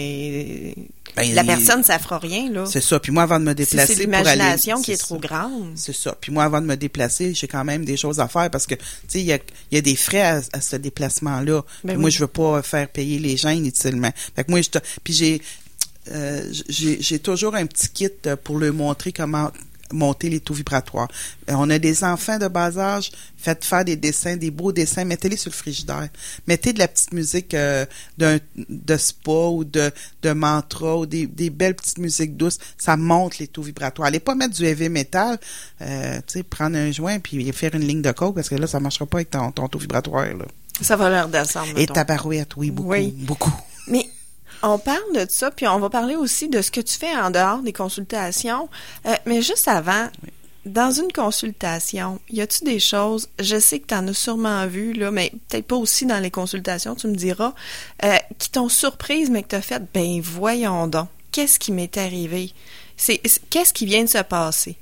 mais Ben, la il- personne, ça fera rien, là. C'est ça. Puis moi, avant de me Si déplacer c'est pour aller... l'imagination qui c'est est ça. trop grande. C'est ça. Puis moi, avant de me déplacer, j'ai quand même des choses à faire parce que, tu sais, il y a, il y a des frais à, à ce déplacement-là. Ben Puis moi, oui. je veux pas faire payer les gens inutilement. Fait que moi, je te... Puis j'ai... Euh, j'ai, j'ai toujours un petit kit pour leur montrer comment monter les taux vibratoires. Euh, on a des enfants de bas âge, faites faire des dessins, des beaux dessins, mettez-les sur le frigidaire. Mettez de la petite musique euh, d'un, de spa ou de, de mantra ou des, des belles petites musiques douces. Ça monte les taux vibratoires. Allez pas mettre du heavy metal, euh, tu sais, prendre un joint puis faire une ligne de coke parce que là, ça marchera pas avec ton, ton taux vibratoire, là. Ça va leur descendre. Et mettons. tabarouette, oui, beaucoup, Oui. beaucoup. Mais on parle de ça, puis on va parler aussi de ce que tu fais en dehors des consultations. Euh, mais juste avant, Oui. dans une consultation, y a-tu des choses, je sais que tu en as sûrement vu, là, mais peut-être pas aussi dans les consultations, tu me diras, euh, qui t'ont surprise, mais que tu as fait, ben voyons donc, qu'est-ce qui m'est arrivé? C'est, c'est- qu'est-ce qui vient de se passer?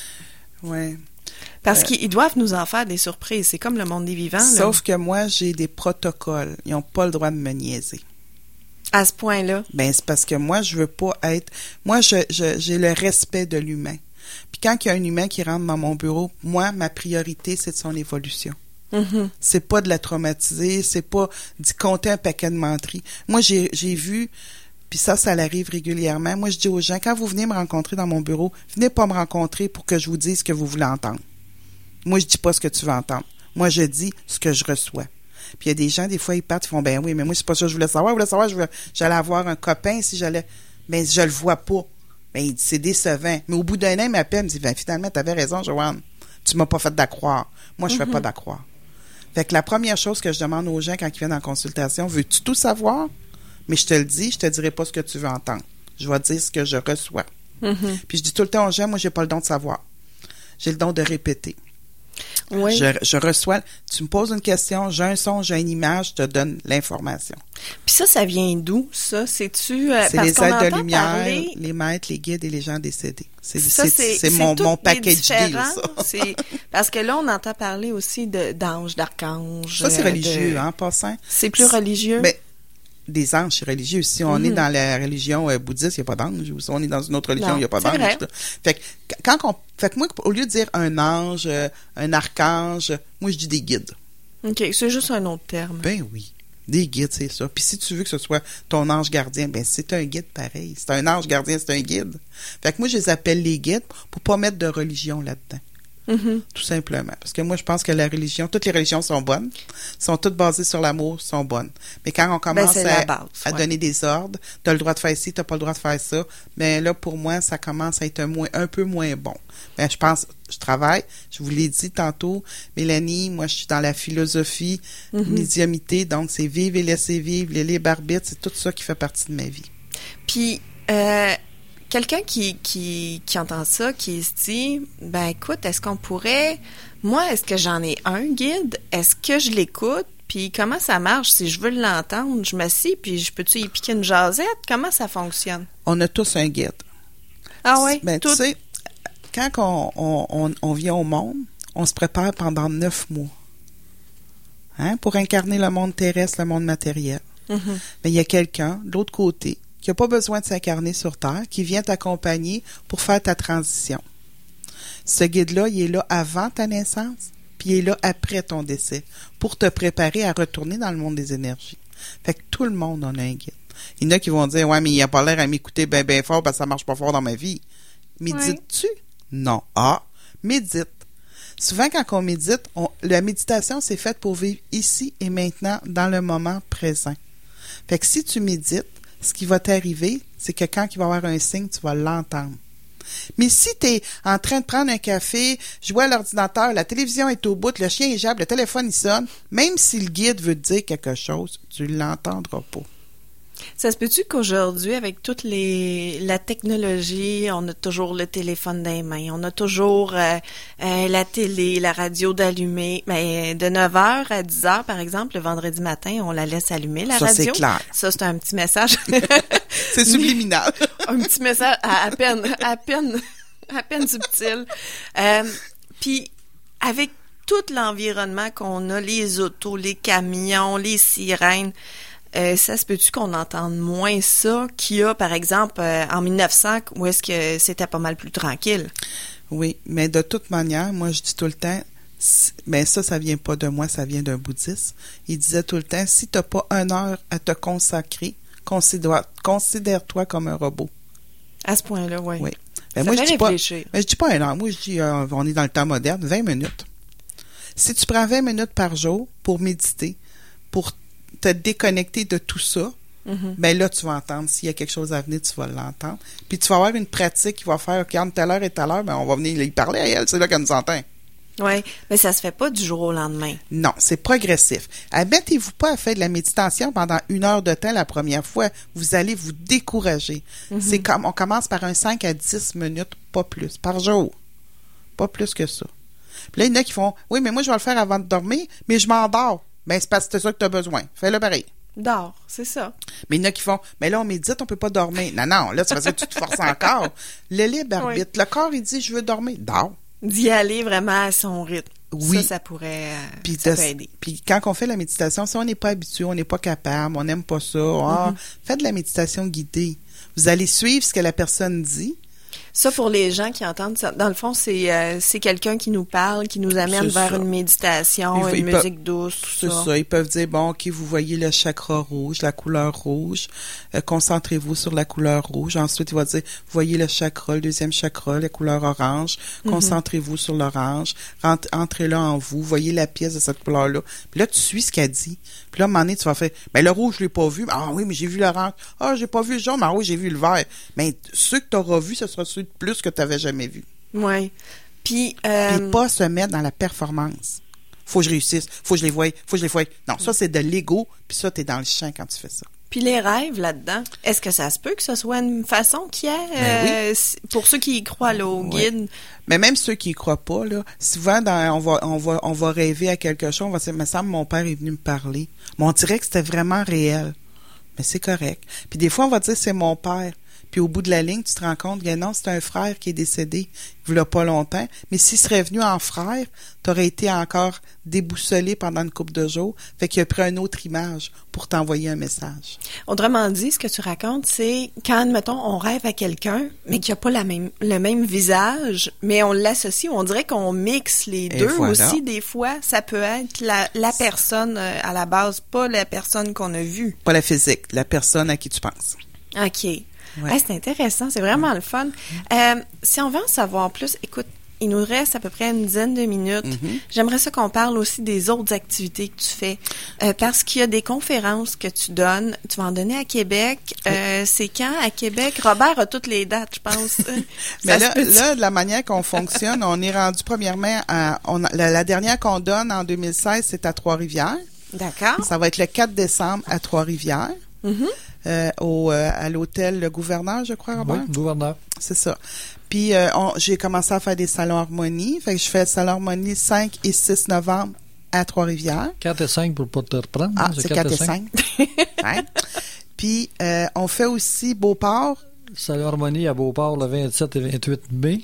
Ouais. Parce Euh, qu'ils doivent nous en faire des surprises. C'est comme le monde des vivants. là. Sauf que moi, j'ai des protocoles. Ils n'ont pas le droit de me niaiser. À ce point-là. Ben, c'est parce que moi, je veux pas être... Moi, je, je, j'ai le respect de l'humain. Puis quand il y a un humain qui rentre dans mon bureau, moi, ma priorité, c'est de son évolution. Mhm. C'est pas de la traumatiser, c'est pas d'y compter un paquet de menteries. Moi, j'ai, j'ai vu... Puis ça, ça l'arrive régulièrement. Moi, je dis aux gens, quand vous venez me rencontrer dans mon bureau, venez pas me rencontrer pour que je vous dise ce que vous voulez entendre. Moi, je dis pas ce que tu veux entendre. Moi, je dis ce que je reçois. Puis il y a des gens, des fois, ils partent, ils font, ben oui, mais moi, c'est pas ça que je voulais savoir. Je voulais savoir, je voulais- j'allais avoir un copain si j'allais... Ben, je le vois pas. Ben, il dit, c'est décevant. Mais au bout d'un an, il m'appelle, il me dit, ben, finalement, t'avais raison, Joanne. Tu m'as pas fait d'accroire. Moi, je fais pas d'accroire. Fait que la première chose que je demande aux gens quand ils viennent en consultation, veux-tu tout savoir? Mais je te le dis, je te dirai pas ce que tu veux entendre. Je vais te dire ce que je reçois. Mhm. Puis je dis tout le temps aux gens, moi, j'ai pas le don de savoir. J'ai le don de répéter. Oui. Je, je reçois, tu me poses une question, j'ai un son, j'ai une image, je te donne l'information. Puis ça, ça vient d'où, ça? C'est-tu... euh, C'est parce les qu'on aides de entend lumière, parler- les maîtres, les guides et les gens décédés. C'est, Ça, c'est, c'est, c'est mon, tous mon des package deal, différents. ça. C'est, parce que là, on entend parler aussi de, d'anges, d'archanges. Ça, c'est euh, religieux, de- hein, en passant. C'est plus religieux? Mais des anges, c'est religieux. Si on Mhm. est dans la religion euh, bouddhiste, il n'y a pas d'ange. Ou si on est dans une autre religion, Non, il n'y a pas c'est d'ange. vrai. Fait que, quand on, fait que moi, au lieu de dire un ange, euh, un archange, moi, je dis des guides. OK, c'est juste un autre terme. Ben oui. Des guides, c'est ça. Puis si tu veux que ce soit ton ange gardien, ben c'est un guide pareil. C'est un ange gardien, c'est un guide. Fait que moi, je les appelle les guides pour pas mettre de religion là-dedans. Mhm. Tout simplement. Parce que moi, je pense que la religion, toutes les religions sont bonnes, sont toutes basées sur l'amour, sont bonnes. Mais quand on commence Ben, c'est à, la base, à ouais. donner des ordres, t'as le droit de faire ci, t'as pas le droit de faire ça, mais là, pour moi, ça commence à être un, moins, un peu moins bon. Ben, je pense, je travaille, je vous l'ai dit tantôt, Mélanie, moi, je suis dans la philosophie, Mhm. médiumité, donc c'est vivre et laisser vivre, les libre arbitre, c'est tout ça qui fait partie de ma vie. Puis, euh, quelqu'un qui, qui, qui entend ça, qui se dit, ben écoute, est-ce qu'on pourrait... Moi, est-ce que j'en ai un guide? Est-ce que je l'écoute? Puis comment ça marche? Si je veux l'entendre, je m'assis, puis je peux-tu y piquer une jasette? Comment ça fonctionne? On a tous un guide. Ah oui? Ben, tout... tu sais, quand on, on, on, on vient au monde, on se prépare pendant neuf mois. Hein, pour incarner le monde terrestre, le monde matériel. Mhm. Mais il y a quelqu'un, de l'autre côté, qui n'a pas besoin de s'incarner sur Terre, qui vient t'accompagner pour faire ta transition. Ce guide-là, il est là avant ta naissance, puis il est là après ton décès, pour te préparer à retourner dans le monde des énergies. Fait que tout le monde en a un guide. Il y en a qui vont dire, ouais, mais il n'a pas l'air à m'écouter bien, bien fort parce que ça marche pas fort dans ma vie. Médites-tu? Non. Ah, médite. Souvent, quand on médite, on, la méditation, c'est faite pour vivre ici et maintenant, dans le moment présent. Fait que si tu médites, ce qui va t'arriver, c'est que quand il va y avoir un signe, tu vas l'entendre. Mais si tu es en train de prendre un café, jouer à l'ordinateur, la télévision est au bout, le chien est jappe, le téléphone il sonne, même si le guide veut te dire quelque chose, tu ne l'entendras pas. Ça se peut-tu qu'aujourd'hui, avec toute les la technologie, on a toujours le téléphone dans les mains, on a toujours euh, euh, la télé, la radio d'allumer, mais de neuf heures à dix heures, par exemple, le vendredi matin, on la laisse allumer, la ça, radio. Ça, c'est clair. Ça, c'est un petit message. C'est subliminal. Un petit message à, à peine, à peine, à peine subtil. Euh, puis, avec tout l'environnement qu'on a, les autos, les camions, les sirènes, Euh, ça se peut-tu qu'on entende moins ça qu'il y a, par exemple, euh, en mille neuf cents, où est-ce que c'était pas mal plus tranquille? Oui, mais de toute manière, moi, je dis tout le temps, mais ça, ça vient pas de moi, ça vient d'un bouddhiste. Il disait tout le temps, si t'as pas une heure à te consacrer, considère, considère-toi comme un robot. À ce point-là, oui. Oui. Ben ça moi, fait je dis réfléchir. pas, mais je dis pas une heure. Moi, je dis, euh, on est dans le temps moderne, vingt minutes. Si tu prends vingt minutes par jour pour méditer, pour te déconnecter de tout ça, mm-hmm. ben là, tu vas entendre. S'il y a quelque chose à venir, tu vas l'entendre. Puis tu vas avoir une pratique qui va faire, OK, entre telle heure et telle heure, ben on va venir y parler à elle. C'est là qu'elle nous entend. Oui, mais ça se fait pas du jour au lendemain. Non, c'est progressif. Mettez-vous pas à faire de la méditation pendant une heure de temps la première fois. Vous allez vous décourager. Mm-hmm. C'est comme, on commence par un cinq à dix minutes, pas plus, par jour. Pas plus que ça. Puis là, il y en a qui font, oui, mais moi, je vais le faire avant de dormir, mais je m'endors. Ben, c'est parce que c'est ça que tu as besoin. Fais-le pareil. Dors, c'est ça. Mais il y en a qui font, mais là, on médite, on peut pas dormir. Non, non, là, c'est parce que tu te forces encore. Le libre arbitre. Oui. Le corps, il dit, je veux dormir. Dors. D'y aller vraiment à son rythme. Oui. Ça, ça pourrait, puis ça de, peut aider. Puis quand on fait la méditation, si on n'est pas habitué, on n'est pas capable, on n'aime pas ça, ah, mm-hmm. faites de la méditation guidée. Vous allez suivre ce que la personne dit. Ça, pour les gens qui entendent ça, dans le fond, c'est euh, c'est quelqu'un qui nous parle, qui nous amène c'est vers ça. une méditation, ils, une ils musique peuvent, douce, tout c'est ça. ça. Ils peuvent dire, bon, OK, vous voyez le chakra rouge, la couleur rouge, euh, concentrez-vous sur la couleur rouge. Ensuite, il va dire, vous voyez le chakra, le deuxième chakra, la couleur orange, mm-hmm. concentrez-vous sur l'orange, Rentre, entrez-là en vous, voyez la pièce de cette couleur-là. Puis là, tu suis ce qu'elle dit. Puis là, à un moment donné, tu vas faire, ben le rouge, je l'ai pas vu. Ah oui, mais j'ai vu l'orange. Ah, j'ai pas vu le jaune, mais ah oui, j'ai vu le vert. Mais ceux que tu auras vus, ce sera ceux de plus que tu n'avais jamais vus. Oui. Puis, euh... Puis pas se mettre dans la performance. Faut que je réussisse, faut que je les voie, faut que je les voie. Non, ça, c'est de l'ego, puis ça, t'es dans le champ quand tu fais ça. Puis les rêves là-dedans, est-ce que ça se peut que ce soit une façon qui est, euh, oui. pour ceux qui y croient là, au oui. guide? Mais même ceux qui y croient pas, là, souvent, dans, on va, on va, on va rêver à quelque chose, on va dire, me semble, mon père est venu me parler. Mais on dirait que c'était vraiment réel. Mais c'est correct. Puis des fois, on va dire, c'est mon père. Puis au bout de la ligne, tu te rends compte que non, c'est un frère qui est décédé il y a pas longtemps. Mais s'il serait venu en frère, tu aurais été encore déboussolé pendant une couple de jours. Fait qu'il a pris une autre image pour t'envoyer un message. Autrement dit, ce que tu racontes, c'est quand, admettons, on rêve à quelqu'un, mais qui n'a pas la même, le même visage, mais on l'associe, on dirait qu'on mixe les Et deux voilà. aussi. Des fois, ça peut être la, la personne à la base, pas la personne qu'on a vue. Pas la physique, la personne à qui tu penses. OK. Ouais. Ah, c'est intéressant, c'est vraiment ouais. le fun. Euh, si on veut en savoir plus, écoute, il nous reste à peu près une dizaine de minutes. Mm-hmm. J'aimerais ça qu'on parle aussi des autres activités que tu fais, euh, parce qu'il y a des conférences que tu donnes. Tu vas en donner à Québec. Oui. Euh, c'est quand à Québec? Robert a toutes les dates, je pense. Mais là, là, de la manière qu'on fonctionne, on est rendu premièrement à... On a, la, la dernière qu'on donne en deux mille seize, c'est à Trois-Rivières. D'accord. Ça va être le quatre décembre à Trois-Rivières. Mm-hmm. Euh, au, euh, à l'hôtel Le Gouverneur, je crois, Robert? Oui, Gouverneur. C'est ça. Puis, euh, on, j'ai commencé à faire des salons harmonie. Fait que je fais le salon harmonie cinq et six novembre à Trois-Rivières. quatre et cinq pour ne pas te reprendre. Ah, c'est quatre et cinq. Ouais. Puis, euh, on fait aussi Beauport. Salon harmonie à Beauport le vingt-sept et vingt-huit mai.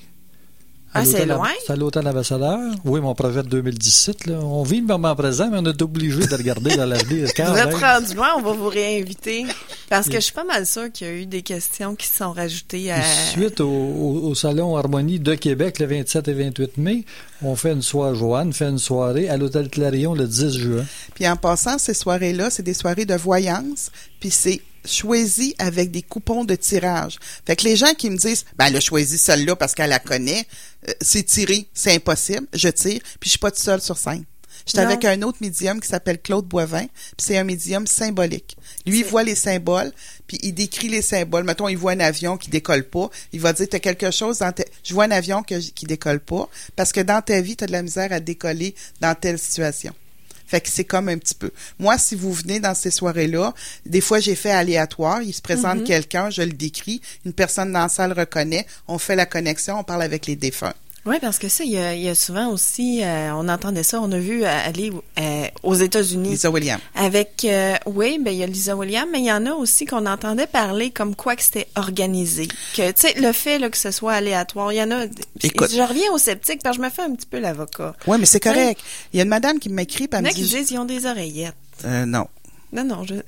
Ah, c'est loin? C'est à l'hôtel Ambassadeur. Oui, mon projet de deux mille dix-sept. Là. On vit le moment présent, mais on est obligé de regarder dans l'avenir. Vous êtes rendu loin, on va vous réinviter. Parce que je suis pas mal sûre qu'il y a eu des questions qui se sont rajoutées à... Suite au, au, au Salon Harmonie de Québec le vingt-sept et vingt-huit mai, on fait une soirée, Joanne fait une soirée à l'hôtel Clarion le dix juin. Puis en passant, ces soirées-là, c'est des soirées de voyance, puis c'est choisi avec des coupons de tirage. Fait que les gens qui me disent, ben elle a choisi celle-là parce qu'elle la connaît, euh, c'est tiré, c'est impossible, je tire, puis je suis pas toute seule sur scène. J'étais avec un autre médium qui s'appelle Claude Boivin, puis c'est un médium symbolique. Lui, il voit les symboles, puis il décrit les symboles. Mettons, il voit un avion qui décolle pas, il va dire, t'as quelque chose dans ta... Je vois un avion que, qui décolle pas, parce que dans ta vie, t'as de la misère à décoller dans telle situation. Fait que c'est comme un petit peu. Moi, si vous venez dans ces soirées-là, des fois, j'ai fait aléatoire. Il se présente mm-hmm. quelqu'un, je le décris. Une personne dans la salle reconnaît. On fait la connexion, on parle avec les défunts. Oui, parce que ça, il y a, il y a souvent aussi, euh, on entendait ça, on a vu euh, aller euh, aux États-Unis. Lisa Williams. Avec, euh, oui, ben il y a Lisa Williams, mais il y en a aussi qu'on entendait parler comme quoi que c'était organisé. Que, tu sais, le fait là, que ce soit aléatoire, il y en a... Écoute, je reviens aux sceptiques parce que je me fais un petit peu l'avocat. Oui, mais c'est correct. Il y a une madame qui m'écrit, puis elle me dit... Il y en a qui disent ils ont des oreillettes. Euh, non. Non, non, je...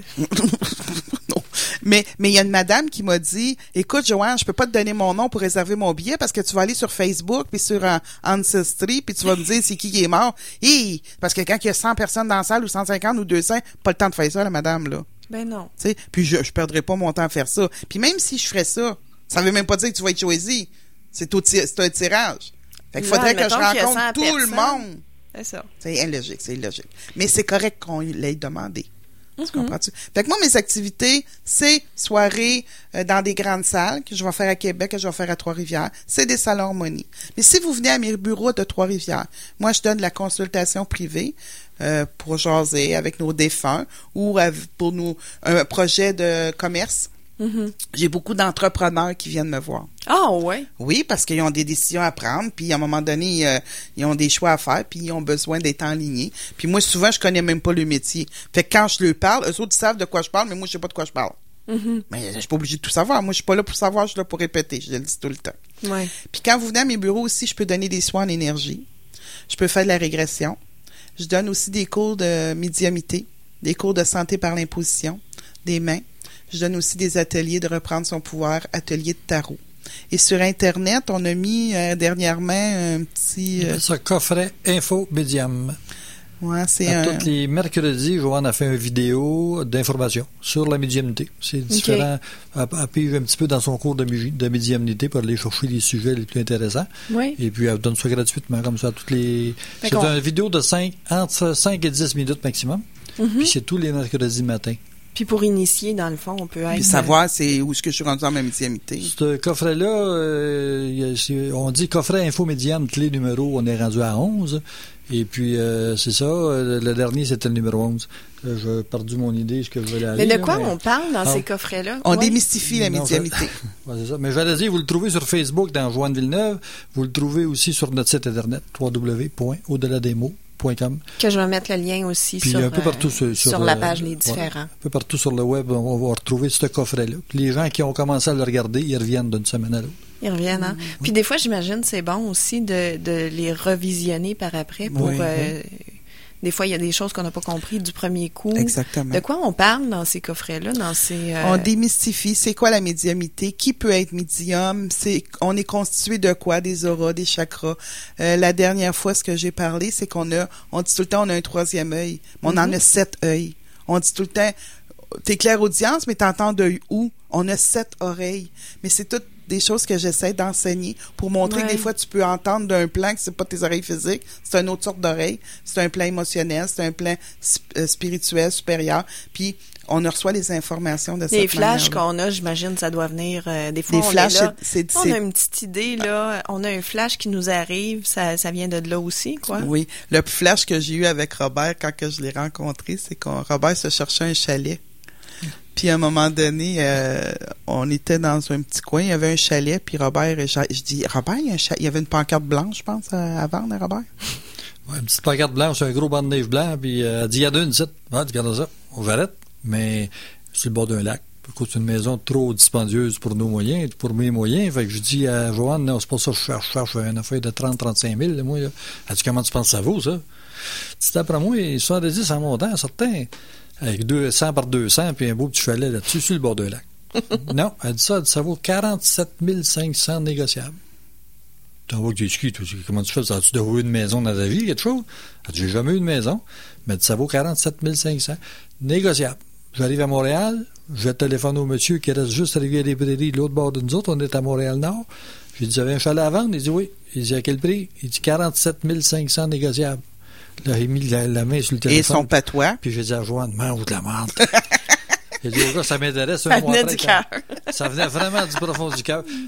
non. Mais mais il y a une madame qui m'a dit, écoute, Joanne, je peux pas te donner mon nom pour réserver mon billet parce que tu vas aller sur Facebook puis sur uh, Ancestry puis tu vas me dire c'est qui qui est mort. Hi! Parce que quand il y a cent personnes dans la salle ou cent cinquante ou deux cents, pas le temps de faire ça, la madame, là. Ben non. Tu sais, puis je, je perdrai pas mon temps à faire ça. Puis même si je ferais ça, ça veut même pas dire que tu vas être choisi. C'est, au tir- c'est un tirage. Fait qu'il faudrait que je rencontre tout personnes. Le monde. C'est ça. C'est illogique, c'est illogique. Mais c'est correct qu'on l'ait demandé. Tu mm-hmm. comprends-tu? Fait que moi, mes activités, c'est soirées euh, dans des grandes salles que je vais faire à Québec, que je vais faire à Trois-Rivières. C'est des salles harmonie. Mais si vous venez à mes bureaux de Trois-Rivières, moi, je donne la consultation privée euh, pour jaser avec nos défunts ou euh, pour nous un projet de commerce. Mm-hmm. J'ai beaucoup d'entrepreneurs qui viennent me voir. Ah oh, ouais. Oui, parce qu'ils ont des décisions à prendre, puis à un moment donné, euh, ils ont des choix à faire, puis ils ont besoin d'être enlignés. Puis moi, souvent, je connais même pas le métier. Fait que quand je leur parle, eux autres ils savent de quoi je parle, mais moi, je sais pas de quoi je parle. Mm-hmm. Mais je suis pas obligée de tout savoir. Moi, je suis pas là pour savoir, je suis là pour répéter. Je le dis tout le temps. Ouais. Puis quand vous venez à mes bureaux aussi, je peux donner des soins en énergie. Je peux faire de la régression. Je donne aussi des cours de médiumnité, des cours de santé par l'imposition, des mains. Je donne aussi des ateliers de reprendre son pouvoir, ateliers de tarot. Et sur Internet, on a mis euh, dernièrement un petit... Euh... Ce coffret Info Médium. Ouais, c'est à un... tous les mercredis, Joanne a fait une vidéo d'information sur la médiumnité. C'est différent. Okay. Elle, elle pige un petit peu dans son cours de, de médiumnité pour aller chercher les sujets les plus intéressants. Oui. Et puis, elle donne ça gratuitement, comme ça, à toutes les... C'est une vidéo de cinq, entre cinq et dix minutes maximum. Mm-hmm. Puis c'est tous les mercredis matin. Puis pour initier, dans le fond, on peut être... Puis savoir c'est où est-ce que je suis rendu dans ma médiumnité. Ce coffret-là, euh, on dit coffret info médium, clé numéro, on est rendu à onze. Et puis, euh, c'est ça, le dernier, c'était le numéro onze. Euh, j'ai perdu mon idée, ce que je voulais aller. Mais de quoi là, mais... on parle dans ah. ces coffrets-là? On ouais. démystifie la médiumnité. Je... ouais, c'est ça. Mais je vais dire, vous le trouvez sur Facebook dans Joanne Villeneuve. Vous le trouvez aussi sur notre site internet, w w w point au delà des mots point com. Que je vais mettre le lien aussi puis sur, un peu partout euh, sur, sur la page Les Différents. Ouais, un peu partout sur le web, on va retrouver ce coffret-là. Puis les gens qui ont commencé à le regarder, ils reviennent d'une semaine à l'autre. Ils reviennent, hein? Mm-hmm. Puis des fois, j'imagine, c'est bon aussi de, de les revisionner par après pour... Oui, euh, oui. Des fois, il y a des choses qu'on n'a pas compris du premier coup. Exactement. De quoi on parle dans ces coffrets-là, dans ces... Euh... On démystifie. C'est quoi la médiumité? Qui peut être médium? C'est, on est constitué de quoi? Des auras, des chakras. Euh, la dernière fois, ce que j'ai parlé, c'est qu'on a, on dit tout le temps, on a un troisième œil. Mais on mm-hmm. en a sept œils. On dit tout le temps, t'es clairaudience, mais t'entends d'œil où? On a sept oreilles. Mais c'est tout des choses que j'essaie d'enseigner pour montrer ouais. que des fois, tu peux entendre d'un plan que c'est pas tes oreilles physiques, c'est une autre sorte d'oreille, c'est un plan émotionnel, c'est un plan sp- spirituel supérieur, puis on reçoit les informations de cette manière. Les flashs manière-là. qu'on a, j'imagine, ça doit venir euh, des fois. Des on flashs, est là, c'est, c'est, on c'est... a une petite idée, là, on a un flash qui nous arrive, ça, ça vient de là aussi, quoi. Oui, le flash que j'ai eu avec Robert quand que je l'ai rencontré, c'est qu'on Robert se cherchait un chalet. Puis à un moment donné, euh, on était dans un petit coin, il y avait un chalet, puis Robert, je, je dis, Robert, il y a un chalet, il y avait une pancarte blanche, je pense, à, à vendre, Robert? Oui, une petite pancarte blanche, un gros banc de neige blanc, puis euh, elle dit, il y a deux, une site. Ah, tu regardes ça, on j'arrête, mais sur le bord d'un lac. Écoute, c'est une maison trop dispendieuse pour nos moyens, pour mes moyens. Fait que je dis à Joanne, non, c'est pas ça, je cherche, je cherche une affaire de trente à trente-cinq mille, moi, là. Elle dit, comment tu penses que ça vaut, ça? C'est après moi, soixante-dix en montant, certain. Avec deux cents par deux cents, puis un beau petit chalet là-dessus, sur le bord d'un lac. Non, elle dit ça, elle dit, ça vaut quarante-sept mille cinq cents négociables. Tu vois que tu ski, comment tu fais? As-tu eu une maison dans ta vie, quelque chose? Elle dit, j'ai jamais eu de maison, mais elle dit, ça vaut quarante-sept mille cinq cents négociables. J'arrive à Montréal, je téléphone au monsieur qui reste juste à Rivière-des-Prairies, de l'autre bord de nous autres, on est à Montréal-Nord. J'ai dit, vous avez un chalet à vendre? Il dit, oui. Il dit, à quel prix? Il dit, quarante-sept mille cinq cents négociables. Là, il a mis la, la main sur le téléphone. Et son patois. Puis j'ai dit à Joanne, mange de la merde. J'ai dit au gars, ça m'intéresse. Ça venait du cœur. Ça venait vraiment du profond du cœur.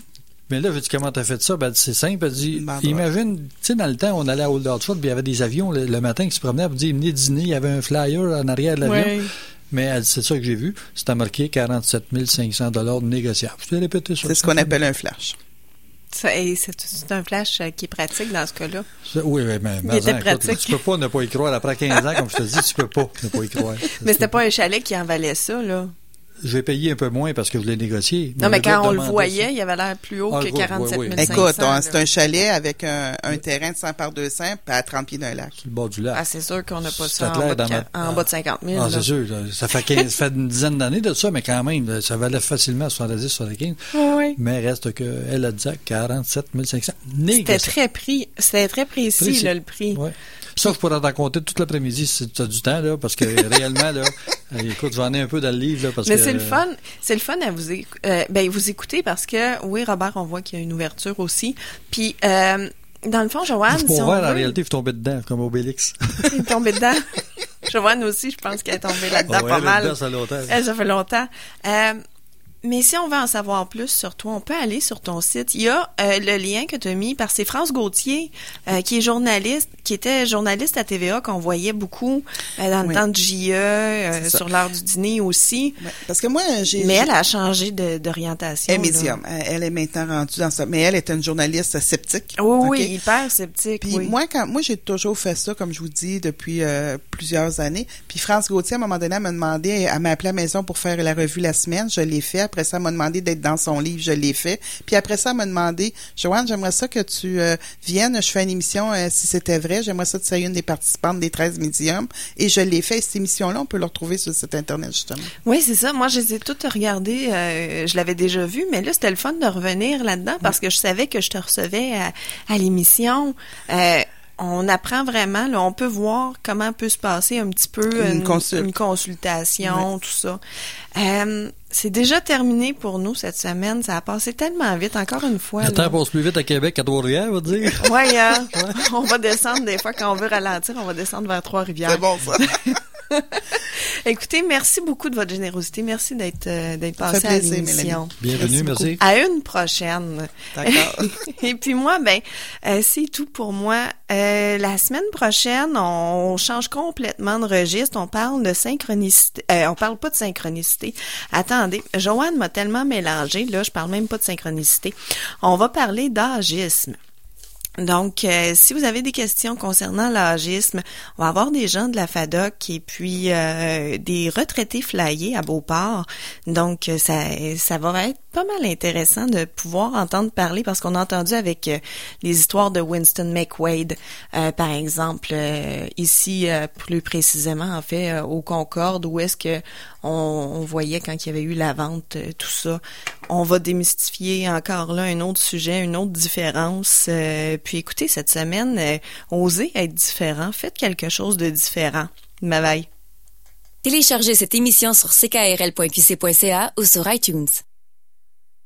Mais là, j'ai dit, comment t'as fait ça? Ben, elle dit, c'est simple. Elle dit, Ben, imagine, tu sais, dans le temps, on allait à Old Orchard, puis il y avait des avions le, le matin qui se promenaient, puis venez dîner, il y avait un flyer en arrière de l'avion. Oui. Mais elle dit, c'est ça que j'ai vu. C'était marqué quarante-sept mille cinq cents dollars négociables. Je t'ai répété ça. C'est ce qu'on appelle un flash. Ça, et c'est, c'est un flash qui est pratique dans ce cas-là. Ça, oui, oui, mais, mais Il était écoute, pratique. tu peux pas ne pas y croire. Après quinze ans, comme je te dis, tu peux pas ne pas y croire. Mais c'était pas un chalet qui en valait ça, là. Je vais payer un peu moins parce que je l'ai négocié. Non, mais quand on le ça. voyait, il avait l'air plus haut Ah, que oui, quarante-sept oui, oui. mille cinq cents. Écoute, on- là. c'est un chalet avec un, un terrain de cent par deux cents, puis à trente pieds d'un lac. Sur le bord du lac. Ah, c'est sûr qu'on n'a pas C'est ça en clair bas, de, dans qua- ma- en bas de cinquante mille. Ah, là. c'est sûr. Ça fait, quinze, ça fait une dizaine d'années de ça, mais quand même, ça valait facilement soixante-dix, soixante-quinze. Oui. Mais reste qu'elle a dit quarante-sept mille cinq cents. C'était Négociable. très pris, c'était très précis, Précis. là, le prix. Ouais. Ça, je pourrais en raconter toute l'après-midi si tu as du temps, là, parce que réellement, là, écoute, j'en ai un peu dans le livre, là, parce Mais que... c'est le fun, c'est le fun à vous, éc- euh, ben, vous écouter parce que, oui, Robert, on voit qu'il y a une ouverture aussi. Puis, euh, dans le fond, Joanne, Pour si on voir, en veut- réalité, il faut tomber dedans, comme Obélix. il est tombé dedans. Joanne aussi, je pense qu'elle est tombée là-dedans Ouais, pas elle est mal. dedans, ça longtemps. Elle, ça fait longtemps. Euh, mais si on veut en savoir plus sur toi, on peut aller sur ton site. Il y a euh, le lien que tu as mis par c'est France Gauthier, euh, qui est journaliste, qui était journaliste à T V A, qu'on voyait beaucoup euh, dans le Oui. temps de J E, euh, C'est ça. sur l'heure du dîner aussi. Ouais. Parce que moi, j'ai... Mais j'ai- elle a changé de, d'orientation. Elle est là. médium. Elle elle est maintenant rendue dans ça. Mais elle est une journaliste sceptique. Oui, OK? oui, hyper sceptique. Puis oui. moi, quand moi, j'ai toujours fait ça, comme je vous dis, depuis euh, plusieurs années. Puis France Gauthier, à un moment donné, elle m'a demandé, elle m'a appelé à la maison pour faire la revue la semaine. Je l'ai fait. Après ça, elle m'a demandé d'être dans son livre. Je l'ai fait. Puis après ça, elle m'a demandé, Joanne, j'aimerais ça que tu euh, viennes. Je fais une émission, euh, si c'était vrai. J'aimerais ça que tu sois une des participantes des treize médiums. Et je l'ai fait. Et cette émission-là, on peut le retrouver sur le site Internet, justement. Oui, c'est ça. Moi, je les ai toutes regardées. Euh, je l'avais déjà vu, mais là, c'était le fun de revenir là-dedans parce que je savais que je te recevais à, à l'émission. Euh, on apprend vraiment, là, on peut voir comment peut se passer un petit peu Une une, consul- une consultation, Ouais. tout ça. Euh, c'est déjà terminé pour nous cette semaine. Ça a passé tellement vite, encore une fois. Le là. temps passe plus vite à Québec qu'à Trois-Rivières, va dire. Ouais, hein? On va descendre des fois quand on veut ralentir, on va descendre vers Trois-Rivières. C'est bon, ça. Écoutez, merci beaucoup de votre générosité. Merci d'être euh, d'être Ça passé fait à plaisir, l'émission. Bienvenue, Merci merci. À une prochaine. D'accord. Et puis moi, ben, euh, c'est tout pour moi. Euh, la semaine prochaine, on change complètement de registre. On parle de synchronicité. Euh, on parle pas de synchronicité. Attendez, Joanne m'a tellement mélangé. Là, je parle même pas de synchronicité. On va parler d'agisme. Donc, euh, si vous avez des questions concernant l'agisme, on va avoir des gens de la FADOC et puis euh, des retraités flyés à Beauport. Donc, ça, ça va être pas mal intéressant de pouvoir entendre parler parce qu'on a entendu avec euh, les histoires de Winston McQuaid, euh, par exemple, euh, ici euh, plus précisément, en fait, euh, au Concorde, où est-ce que on, on voyait quand il y avait eu la vente, euh, tout ça. On va démystifier encore là un autre sujet, une autre différence. Euh, puis écoutez, cette semaine, euh, osez être différent. Faites quelque chose de différent. Bye bye. Téléchargez cette émission sur c k r l point q c point c a ou sur iTunes.